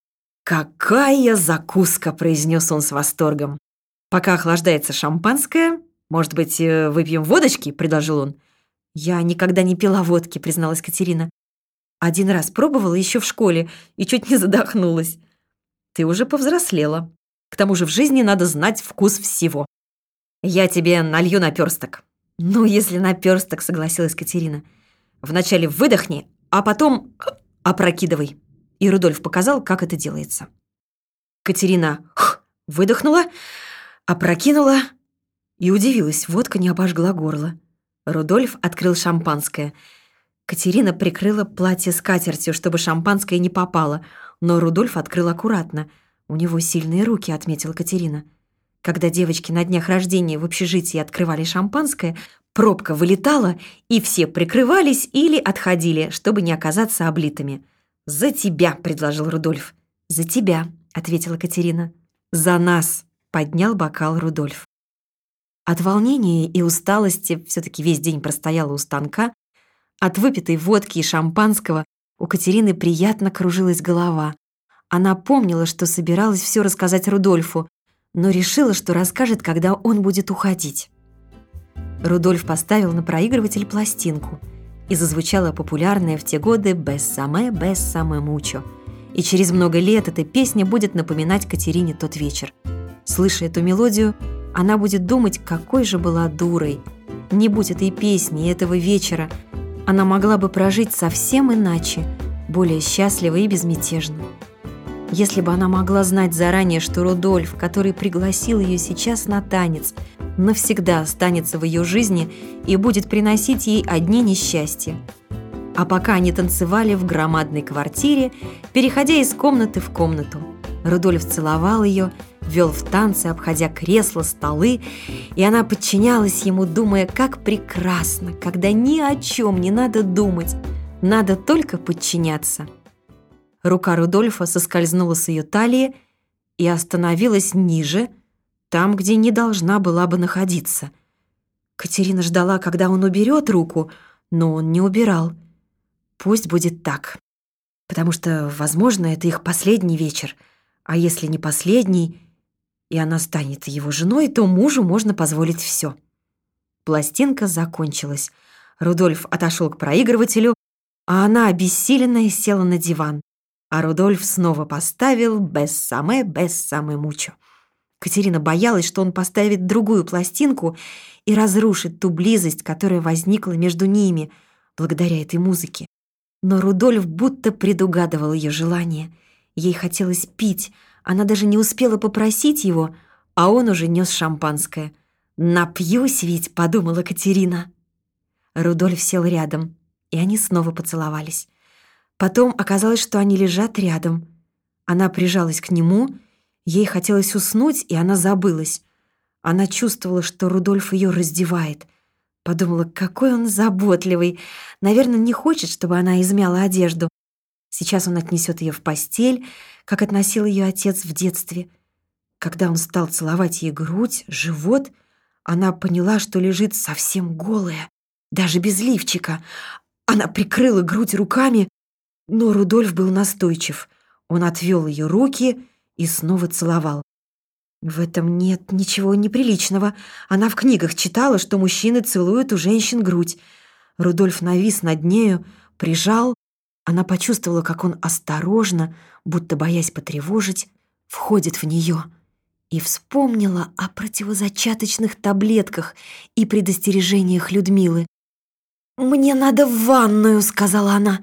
«Какая закуска!» – произнес он с восторгом. «Пока охлаждается шампанское, может быть, выпьем водочки?» – предложил он. «Я никогда не пила водки», – призналась Катерина. «Один раз пробовала еще в школе и чуть не задохнулась». «Ты уже повзрослела. К тому же в жизни надо знать вкус всего. Я тебе налью наперсток». «Ну, если наперсток», — согласилась Катерина. «Вначале выдохни, а потом опрокидывай». И Рудольф показал, как это делается. Катерина выдохнула, опрокинула и удивилась, водка не обожгла горло. Рудольф открыл шампанское. Катерина прикрыла платье скатертью, чтобы шампанское не попало, но Рудольф открыл аккуратно. «У него сильные руки», — отметила Катерина. Когда девочки на днях рождения в общежитии открывали шампанское, пробка вылетала, и все прикрывались или отходили, чтобы не оказаться облитыми. «За тебя», — предложил Рудольф. «За тебя», — ответила Катерина. «За нас», — поднял бокал Рудольф. От волнения и усталости, все-таки весь день простояла у станка, от выпитой водки и шампанского у Катерины приятно кружилась голова. Она помнила, что собиралась все рассказать Рудольфу, но решила, что расскажет, когда он будет уходить. Рудольф поставил на проигрыватель пластинку, и зазвучала популярная в те годы «Бессаме, бессаме мучо». И через много лет эта песня будет напоминать Катерине тот вечер. Слыша эту мелодию, она будет думать, какой же была дурой. Не будь этой песни и этого вечера, она могла бы прожить совсем иначе, более счастливо и безмятежно. Если бы она могла знать заранее, что Рудольф, который пригласил ее сейчас на танец, навсегда останется в ее жизни и будет приносить ей одни несчастья. А пока они танцевали в громадной квартире, переходя из комнаты в комнату, Рудольф целовал ее, вел в танцы, обходя кресла, столы, и она подчинялась ему, думая, как прекрасно, когда ни о чем не надо думать, надо только подчиняться. Рука Рудольфа соскользнула с ее талии и остановилась ниже, там, где не должна была бы находиться. Катерина ждала, когда он уберет руку, но он не убирал. Пусть будет так, потому что, возможно, это их последний вечер, а если не последний, и она станет его женой, то мужу можно позволить все. Пластинка закончилась. Рудольф отошел к проигрывателю, а она, обессиленная, села на диван. А Рудольф снова поставил «Бессаме, бессаме мучо». Катерина боялась, что он поставит другую пластинку и разрушит ту близость, которая возникла между ними благодаря этой музыке. Но Рудольф будто предугадывал ее желание. Ей хотелось пить, она даже не успела попросить его, а он уже нес шампанское. «Напьюсь ведь», — подумала Катерина. Рудольф сел рядом, и они снова поцеловались. Потом оказалось, что они лежат рядом. Она прижалась к нему, ей хотелось уснуть, и она забылась. Она чувствовала, что Рудольф ее раздевает. Подумала, какой он заботливый. Наверное, не хочет, чтобы она измяла одежду. Сейчас он отнесет ее в постель, как относил ее отец в детстве. Когда он стал целовать ей грудь, живот, она поняла, что лежит совсем голая, даже без лифчика. Она прикрыла грудь руками, но Рудольф был настойчив. Он отвел ее руки и снова целовал. В этом нет ничего неприличного. Она в книгах читала, что мужчины целуют у женщин грудь. Рудольф навис над нею, прижал. Она почувствовала, как он осторожно, будто боясь потревожить, входит в нее. И вспомнила о противозачаточных таблетках и предостережениях Людмилы. «Мне надо в ванную», — сказала она.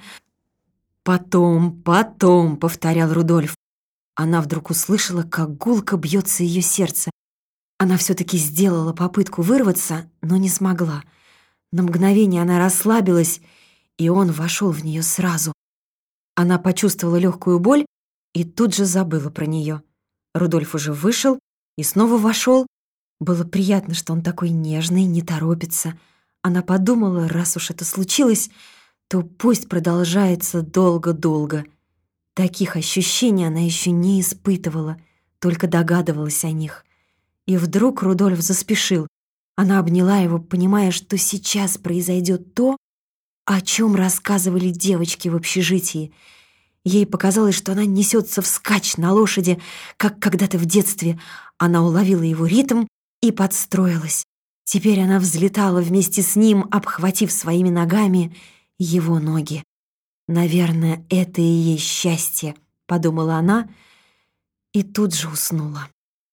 «Потом, потом», — повторял Рудольф. Она вдруг услышала, как гулко бьется ее сердце. Она все-таки сделала попытку вырваться, но не смогла. На мгновение она расслабилась, и он вошел в нее сразу. Она почувствовала легкую боль и тут же забыла про нее. Рудольф уже вышел и снова вошел. Было приятно, что он такой нежный, не торопится. Она подумала, раз уж это случилось, то пусть продолжается долго-долго. Таких ощущений она еще не испытывала, только догадывалась о них. И вдруг Рудольф заспешил. Она обняла его, понимая, что сейчас произойдет то, о чем рассказывали девочки в общежитии. Ей показалось, что она несется вскачь на лошади, как когда-то в детстве. Она уловила его ритм и подстроилась. Теперь она взлетала вместе с ним, обхватив своими ногами его ноги. «Наверное, это и есть счастье», — подумала она, и тут же уснула.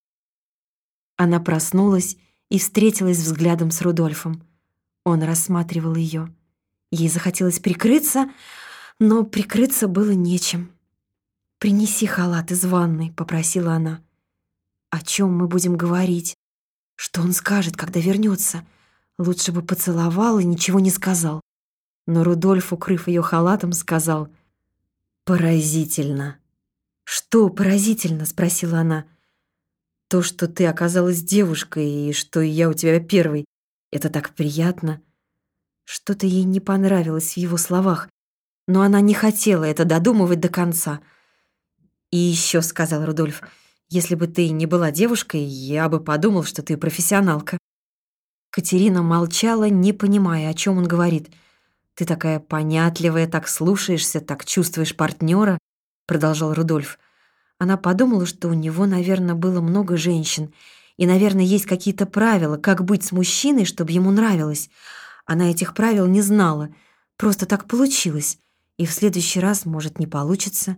Она проснулась и встретилась взглядом с Рудольфом. Он рассматривал ее. Ей захотелось прикрыться, но прикрыться было нечем. «Принеси халат из ванной», — попросила она. «О чем мы будем говорить? Что он скажет, когда вернется? Лучше бы поцеловал и ничего не сказал». Но Рудольф, укрыв ее халатом, сказал: «Поразительно». «Что поразительно?» — спросила она. «То, что ты оказалась девушкой и что я у тебя первый. Это так приятно». Что-то ей не понравилось в его словах, но она не хотела это додумывать до конца. «И еще», — сказал Рудольф, — «если бы ты не была девушкой, я бы подумал, что ты профессионалка». Катерина молчала, не понимая, о чем он говорит. «Ты такая понятливая, так слушаешься, так чувствуешь партнера», — продолжал Рудольф. Она подумала, что у него, наверное, было много женщин, и, наверное, есть какие-то правила, как быть с мужчиной, чтобы ему нравилось. Она этих правил не знала, просто так получилось, и в следующий раз, может, не получится.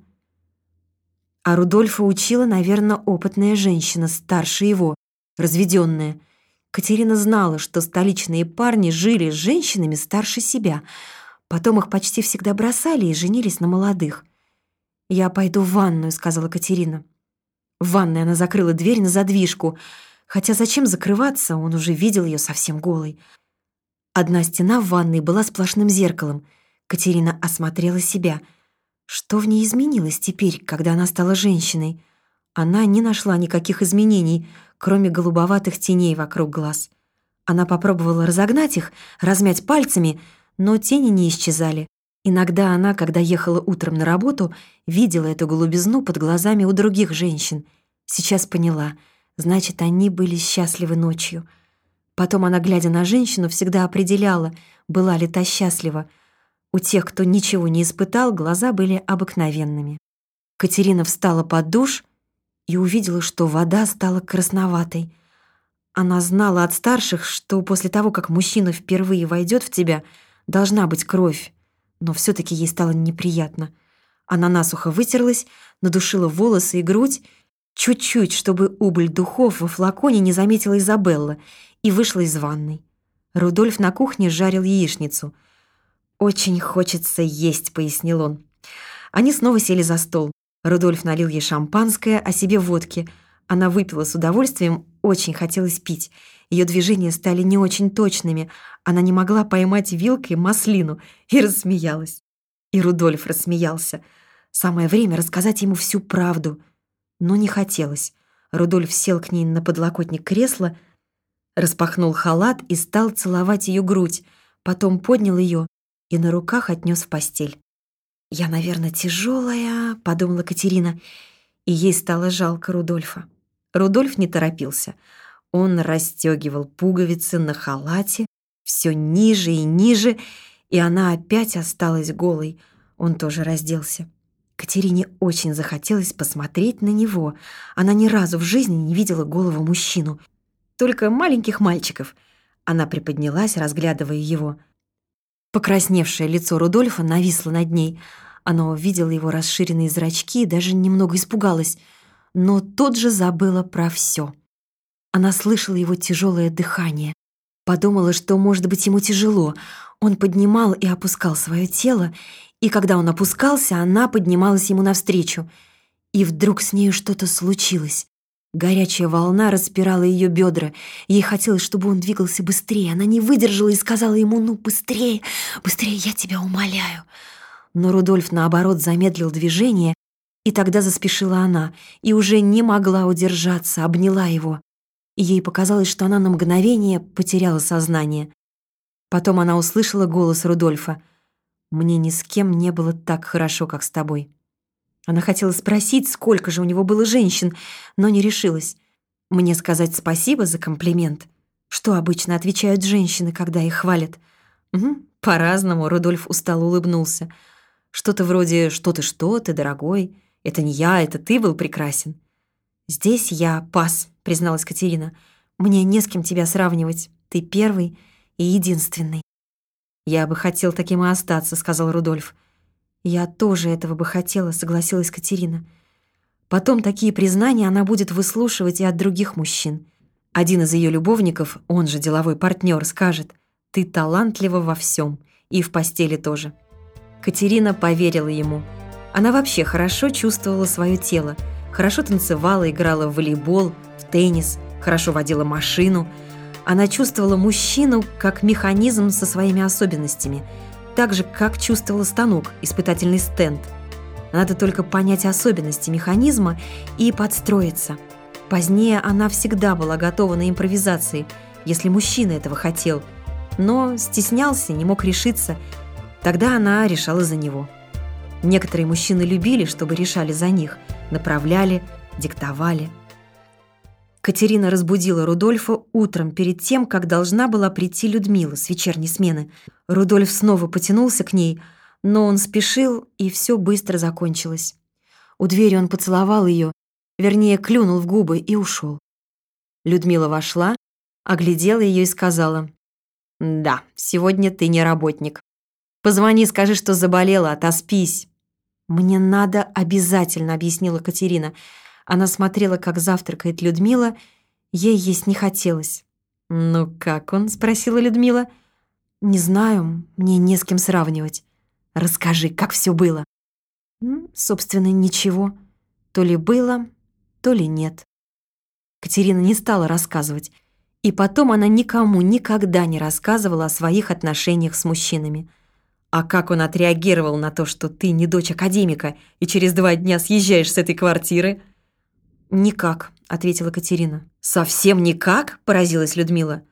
А Рудольфа учила, наверное, опытная женщина, старше его, разведенная. Катерина знала, что столичные парни жили с женщинами старше себя. Потом их почти всегда бросали и женились на молодых. «Я пойду в ванную», — сказала Катерина. В ванной она закрыла дверь на задвижку. Хотя зачем закрываться, он уже видел ее совсем голой. Одна стена в ванной была сплошным зеркалом. Катерина осмотрела себя. Что в ней изменилось теперь, когда она стала женщиной? Она не нашла никаких изменений, кроме голубоватых теней вокруг глаз. Она попробовала разогнать их, размять пальцами, но тени не исчезали. Иногда она, когда ехала утром на работу, видела эту голубизну под глазами у других женщин. Сейчас поняла, значит, они были счастливы ночью. Потом она, глядя на женщину, всегда определяла, была ли та счастлива. У тех, кто ничего не испытал, глаза были обыкновенными. Катерина встала под душ и увидела, что вода стала красноватой. Она знала от старших, что после того, как мужчина впервые войдет в тебя, должна быть кровь, но все-таки ей стало неприятно. Она насухо вытерлась, надушила волосы и грудь, чуть-чуть, чтобы убыль духов во флаконе не заметила Изабелла, и вышла из ванной. Рудольф на кухне жарил яичницу. «Очень хочется есть», — пояснил он. Они снова сели за стол. Рудольф налил ей шампанское, а себе водки. Она выпила с удовольствием, очень хотелось пить. Ее движения стали не очень точными. Она не могла поймать вилкой маслину и рассмеялась. И Рудольф рассмеялся. Самое время рассказать ему всю правду. Но не хотелось. Рудольф сел к ней на подлокотник кресла, распахнул халат и стал целовать ее грудь, потом поднял ее и на руках отнес в постель. «Я, наверное, тяжелая», — подумала Катерина, и ей стало жалко Рудольфа. Рудольф не торопился. Он расстегивал пуговицы на халате все ниже и ниже, и она опять осталась голой. Он тоже разделся. Катерине очень захотелось посмотреть на него. Она ни разу в жизни не видела голого мужчину, только маленьких мальчиков. Она приподнялась, разглядывая его. Покрасневшее лицо Рудольфа нависло над ней. Она увидела его расширенные зрачки и даже немного испугалась, но тут же забыла про все. Она слышала его тяжелое дыхание. Подумала, что, может быть, ему тяжело. Он поднимал и опускал свое тело, и когда он опускался, она поднималась ему навстречу. И вдруг с нею что-то случилось. Горячая волна распирала ее бедра. Ей хотелось, чтобы он двигался быстрее. Она не выдержала и сказала ему: «Ну, быстрее, быстрее, я тебя умоляю». Но Рудольф, наоборот, замедлил движение, и тогда заспешила она, и уже не могла удержаться, обняла его. И ей показалось, что она на мгновение потеряла сознание. Потом она услышала голос Рудольфа: «Мне ни с кем не было так хорошо, как с тобой». Она хотела спросить, сколько же у него было женщин, но не решилась. Мне сказать спасибо за комплимент? Что обычно отвечают женщины, когда их хвалят? Угу, по-разному. Рудольф устало улыбнулся. Что-то вроде «что ты, что ты, дорогой? Это не я, это ты был прекрасен». «Здесь я пас», — призналась Катерина. «Мне не с кем тебя сравнивать. Ты первый и единственный». «Я бы хотел таким и остаться», — сказал Рудольф. «Я тоже этого бы хотела», — согласилась Катерина. Потом такие признания она будет выслушивать и от других мужчин. Один из ее любовников, он же деловой партнер, скажет: «Ты талантлива во всем, и в постели тоже». Катерина поверила ему. Она вообще хорошо чувствовала свое тело, хорошо танцевала, играла в волейбол, в теннис, хорошо водила машину. Она чувствовала мужчину как механизм со своими особенностями, так же, как чувствовала станок, испытательный стенд. Надо только понять особенности механизма и подстроиться. Позднее она всегда была готова на импровизации, если мужчина этого хотел, но стеснялся, не мог решиться. Тогда она решала за него. Некоторые мужчины любили, чтобы решали за них, направляли, диктовали. Катерина разбудила Рудольфа утром перед тем, как должна была прийти Людмила с вечерней смены. Рудольф снова потянулся к ней, но он спешил, и все быстро закончилось. У двери он поцеловал ее, вернее, клюнул в губы и ушел. Людмила вошла, оглядела ее и сказала: «Да, сегодня ты не работник. Позвони, скажи, что заболела, отоспись». «Мне надо обязательно», — объяснила Катерина. Она смотрела, как завтракает Людмила. Ей есть не хотелось. «Ну как он?» — спросила Людмила. «Не знаю, мне не с кем сравнивать». «Расскажи, как все было». «Собственно, ничего. То ли было, то ли нет». Катерина не стала рассказывать. И потом она никому никогда не рассказывала о своих отношениях с мужчинами. «А как он отреагировал на то, что ты не дочь академика и через два дня съезжаешь с этой квартиры?» «Никак», — ответила Катерина. «Совсем никак?» — поразилась Людмила.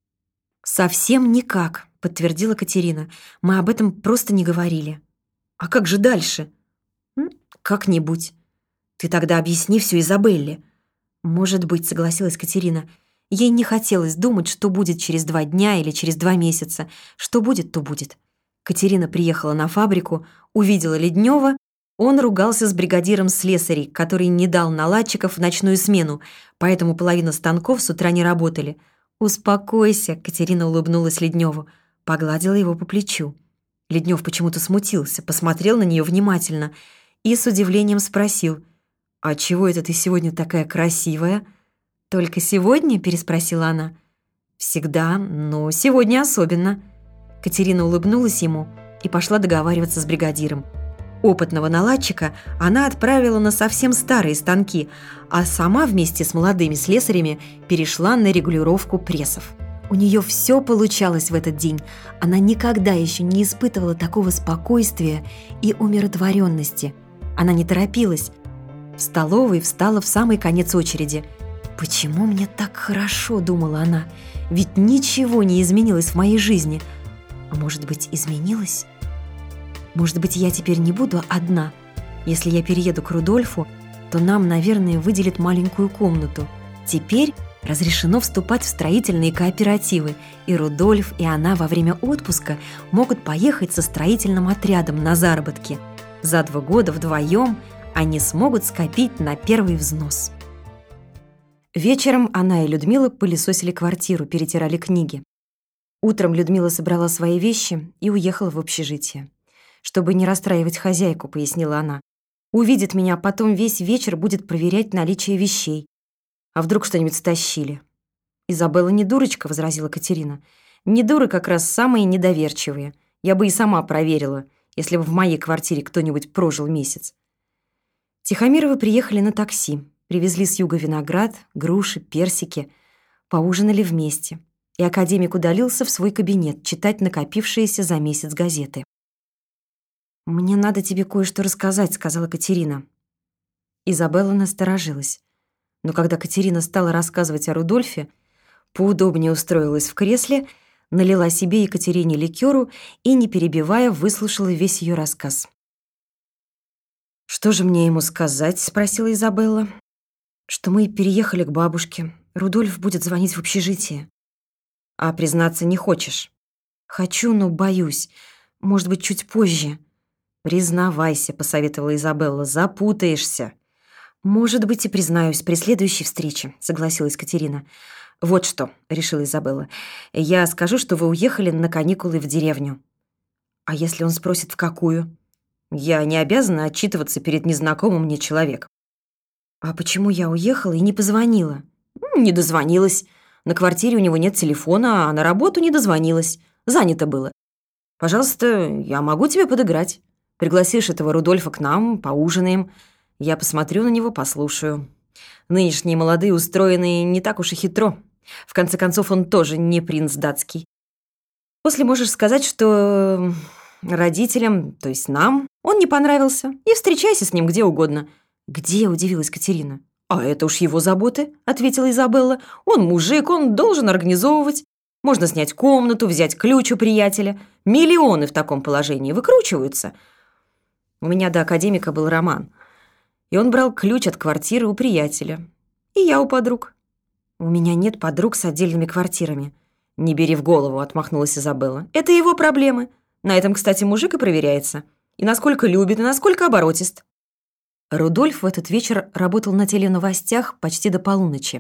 «Совсем никак», — подтвердила Катерина. «Мы об этом просто не говорили». «А как же дальше?» «Как-нибудь. Ты тогда объясни все Изабелле». «Может быть», — согласилась Катерина. Ей не хотелось думать, что будет через два дня или через два месяца. Что будет, то будет. Катерина приехала на фабрику, увидела Леднева. Он ругался с бригадиром слесарей, который не дал наладчиков в ночную смену, поэтому половина станков с утра не работали. «Успокойся», — Катерина улыбнулась Ледневу, погладила его по плечу. Леднев почему-то смутился, посмотрел на нее внимательно и с удивлением спросил: «А чего это ты сегодня такая красивая?» «Только сегодня?» — переспросила она. «Всегда, но сегодня особенно». Катерина улыбнулась ему и пошла договариваться с бригадиром. Опытного наладчика она отправила на совсем старые станки, а сама вместе с молодыми слесарями перешла на регулировку прессов. У нее все получалось в этот день. Она никогда еще не испытывала такого спокойствия и умиротворенности. Она не торопилась. В столовой встала в самый конец очереди. «Почему мне так хорошо?» — думала она. «Ведь ничего не изменилось в моей жизни. А может быть, изменилось? Может быть, я теперь не буду одна. Если я перееду к Рудольфу, то нам, наверное, выделят маленькую комнату. Теперь разрешено вступать в строительные кооперативы, и Рудольф, и она во время отпуска могут поехать со строительным отрядом на заработки. За два года вдвоем они смогут скопить на первый взнос. Вечером она и Людмила пылесосили квартиру, перетирали книги. Утром Людмила собрала свои вещи и уехала в общежитие. «Чтобы не расстраивать хозяйку», — пояснила она. «Увидит меня, потом весь вечер будет проверять наличие вещей. А вдруг что-нибудь стащили?» «Изабелла не дурочка», — возразила Катерина. «Недуры как раз самые недоверчивые. Я бы и сама проверила, если бы в моей квартире кто-нибудь прожил месяц». Тихомировы приехали на такси, привезли с юга виноград, груши, персики, поужинали вместе, и академик удалился в свой кабинет читать накопившиеся за месяц газеты. «Мне надо тебе кое-что рассказать», — сказала Катерина. Изабелла насторожилась. Но когда Катерина стала рассказывать о Рудольфе, поудобнее устроилась в кресле, налила себе и Катерине ликеру и, не перебивая, выслушала весь ее рассказ. «Что же мне ему сказать?» — спросила Изабелла. «Что мы переехали к бабушке. Рудольф будет звонить в общежитие». «А признаться не хочешь?» «Хочу, но боюсь. Может быть, чуть позже». «Признавайся», — посоветовала Изабелла, — «запутаешься». «Может быть, и признаюсь при следующей встрече», — согласилась Катерина. «Вот что», — решила Изабелла, — «я скажу, что вы уехали на каникулы в деревню». «А если он спросит, в какую?» «Я не обязана отчитываться перед незнакомым мне человеком». «А почему я уехала и не позвонила?» «Не дозвонилась. На квартире у него нет телефона, а на работу не дозвонилась. Занято было. Пожалуйста, я могу тебе подыграть. Пригласишь этого Рудольфа к нам, поужинаем. Я посмотрю на него, послушаю. Нынешние молодые устроены не так уж и хитро. В конце концов, он тоже не принц датский. После можешь сказать, что родителям, то есть нам, он не понравился, и встречайся с ним где угодно». «Где?» — удивилась Катерина. «А это уж его заботы», — ответила Изабелла. «Он мужик, он должен организовывать. Можно снять комнату, взять ключ у приятеля. Миллионы в таком положении выкручиваются. У меня до академика был роман, и он брал ключ от квартиры у приятеля. И я у подруг». «У меня нет подруг с отдельными квартирами». «Не бери в голову», — отмахнулась Изабелла. «Это его проблемы. На этом, кстати, мужик и проверяется. И насколько любит, и насколько оборотист». Рудольф в этот вечер работал на теленовостях почти до полуночи.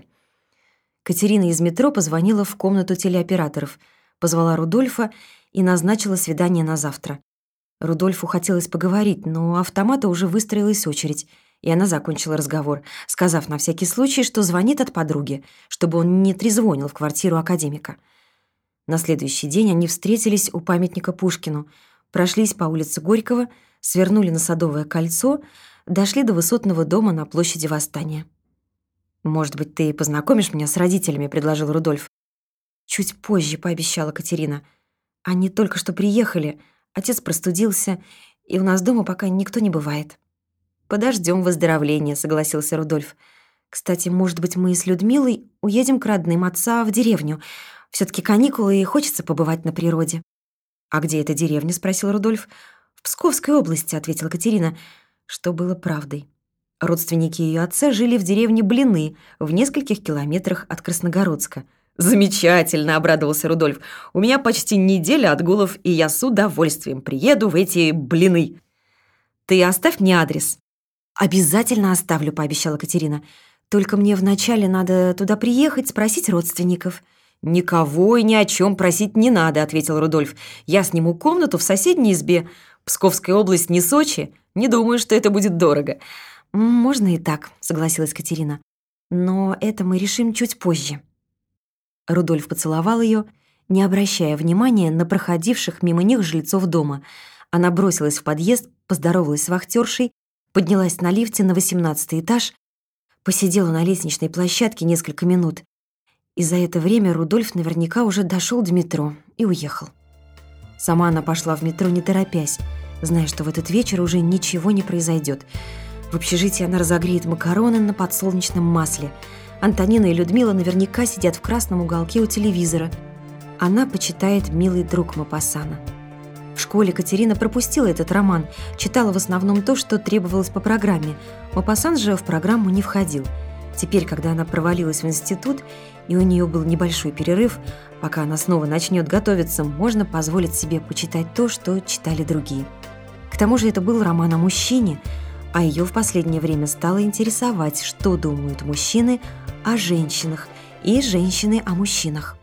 Катерина из метро позвонила в комнату телеоператоров, позвала Рудольфа и назначила свидание на завтра. Рудольфу хотелось поговорить, но у автомата уже выстроилась очередь, и она закончила разговор, сказав на всякий случай, что звонит от подруги, чтобы он не трезвонил в квартиру академика. На следующий день они встретились у памятника Пушкину, прошлись по улице Горького, свернули на Садовое кольцо, дошли до высотного дома на площади Восстания. «Может быть, ты познакомишь меня с родителями?» — предложил Рудольф. «Чуть позже», — пообещала Катерина. «Они только что приехали, отец простудился, и у нас дома пока никто не бывает». «Подождем выздоровления», — согласился Рудольф. «Кстати, может быть, мы с Людмилой уедем к родным отца в деревню. Все-таки каникулы, и хочется побывать на природе». «А где эта деревня?» — спросил Рудольф. «В Псковской области», — ответила Катерина, что было правдой. Родственники ее отца жили в деревне Блины, в нескольких километрах от Красногородска. «Замечательно!» — обрадовался Рудольф. «У меня почти неделя отгулов, и я с удовольствием приеду в эти Блины. Ты оставь мне адрес». «Обязательно оставлю», — пообещала Катерина. «Только мне вначале надо туда приехать, спросить родственников». «Никого и ни о чем просить не надо», — ответил Рудольф. «Я сниму комнату в соседней избе. Псковская область не Сочи. Не думаю, что это будет дорого». «Можно и так», — согласилась Катерина. «Но это мы решим чуть позже». Рудольф поцеловал ее, не обращая внимания на проходивших мимо них жильцов дома. Она бросилась в подъезд, поздоровалась с вахтершей, поднялась на лифте на восемнадцатый этаж, посидела на лестничной площадке несколько минут. И за это время Рудольф наверняка уже дошел до метро и уехал. Сама она пошла в метро, не торопясь, зная, что в этот вечер уже ничего не произойдет. В общежитии она разогреет макароны на подсолнечном масле. Антонина и Людмила наверняка сидят в красном уголке у телевизора. Она почитает «Милый друг Мопассана». В школе Катерина пропустила этот роман, читала в основном то, что требовалось по программе. Мопассан же в программу не входил. Теперь, когда она провалилась в институт, и у нее был небольшой перерыв, пока она снова начнет готовиться, можно позволить себе почитать то, что читали другие. К тому же это был роман о мужчине, а ее в последнее время стало интересовать, что думают мужчины о женщинах и женщины о мужчинах.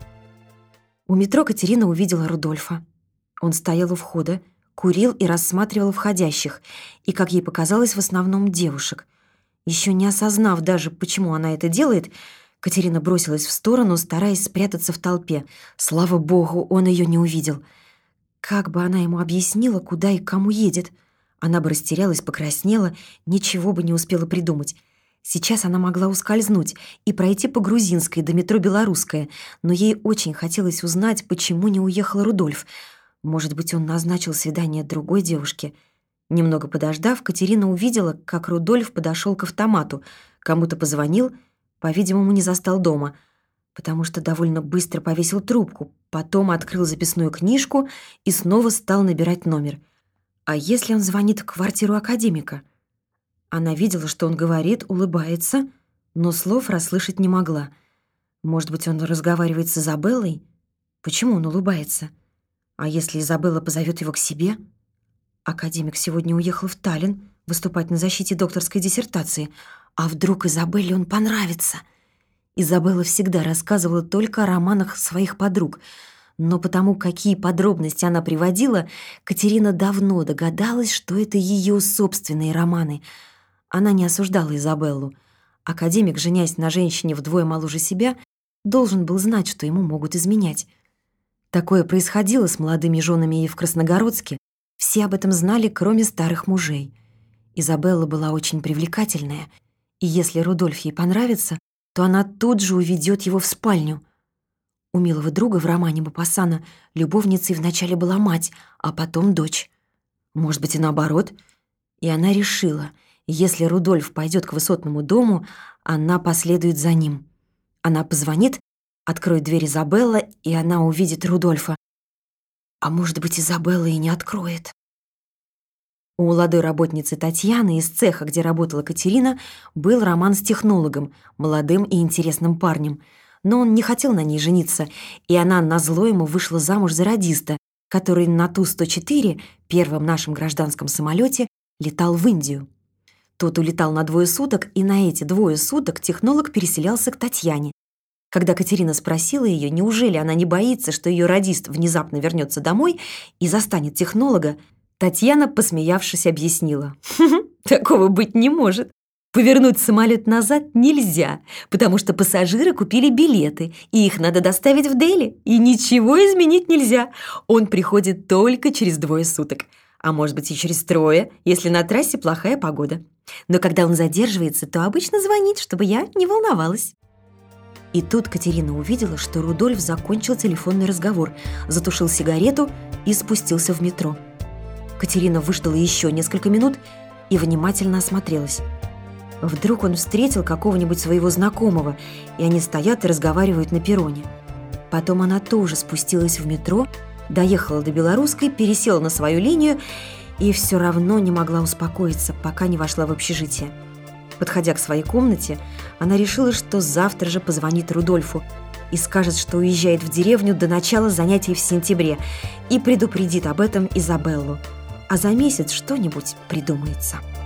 У метро Катерина увидела Рудольфа. Он стоял у входа, курил и рассматривал входящих, и, как ей показалось, в основном девушек. Еще не осознав даже, почему она это делает, Катерина бросилась в сторону, стараясь спрятаться в толпе. Слава богу, он ее не увидел. Как бы она ему объяснила, куда и к кому едет? Она бы растерялась, покраснела, ничего бы не успела придумать. Сейчас она могла ускользнуть и пройти по Грузинской до метро Белорусская, но ей очень хотелось узнать, почему не уехал Рудольф. Может быть, он назначил свидание другой девушке. Немного подождав, Катерина увидела, как Рудольф подошел к автомату, кому-то позвонил, по-видимому, не застал дома, потому что довольно быстро повесил трубку, потом открыл записную книжку и снова стал набирать номер. А если он звонит в квартиру академика? Она видела, что он говорит, улыбается, но слов расслышать не могла. Может быть, он разговаривает с Изабеллой? Почему он улыбается? А если Изабелла позовет его к себе? Академик сегодня уехал в Таллин выступать на защите докторской диссертации. А вдруг Изабелле он понравится? Изабелла всегда рассказывала только о романах своих подруг, но потому, какие подробности она приводила, Катерина давно догадалась, что это ее собственные романы. Она не осуждала Изабеллу. Академик, женясь на женщине вдвое моложе себя, должен был знать, что ему могут изменять. Такое происходило с молодыми женами и в Красногородске. Все об этом знали, кроме старых мужей. Изабелла была очень привлекательная, и если Рудольф ей понравится, то она тут же уведет его в спальню. У милого друга в романе Мопассана любовницей вначале была мать, а потом дочь. Может быть, и наоборот. И она решила, если Рудольф пойдет к высотному дому, она последует за ним. Она позвонит, откроет дверь Изабелла, и она увидит Рудольфа. А может быть, Изабелла и не откроет. У молодой работницы Татьяны из цеха, где работала Катерина, был роман с технологом, молодым и интересным парнем. Но он не хотел на ней жениться, и она назло ему вышла замуж за радиста, который на Ту сто четыре, первом нашем гражданском самолете, летал в Индию. Тот улетал на двое суток, и на эти двое суток технолог переселялся к Татьяне. Когда Катерина спросила ее, неужели она не боится, что ее радист внезапно вернется домой и застанет технолога, Татьяна, посмеявшись, объяснила. «Хм, такого быть не может. Повернуть самолет назад нельзя, потому что пассажиры купили билеты, и их надо доставить в Дели, и ничего изменить нельзя. Он приходит только через двое суток, а может быть и через трое, если на трассе плохая погода. Но когда он задерживается, то обычно звонит, чтобы я не волновалась». И тут Катерина увидела, что Рудольф закончил телефонный разговор, затушил сигарету и спустился в метро. Катерина выждала еще несколько минут и внимательно осмотрелась. Вдруг он встретил какого-нибудь своего знакомого, и они стоят и разговаривают на перроне. Потом она тоже спустилась в метро, доехала до Белорусской, пересела на свою линию и все равно не могла успокоиться, пока не вошла в общежитие. Подходя к своей комнате, она решила, что завтра же позвонит Рудольфу и скажет, что уезжает в деревню до начала занятий в сентябре, и предупредит об этом Изабеллу. А за месяц что-нибудь придумается.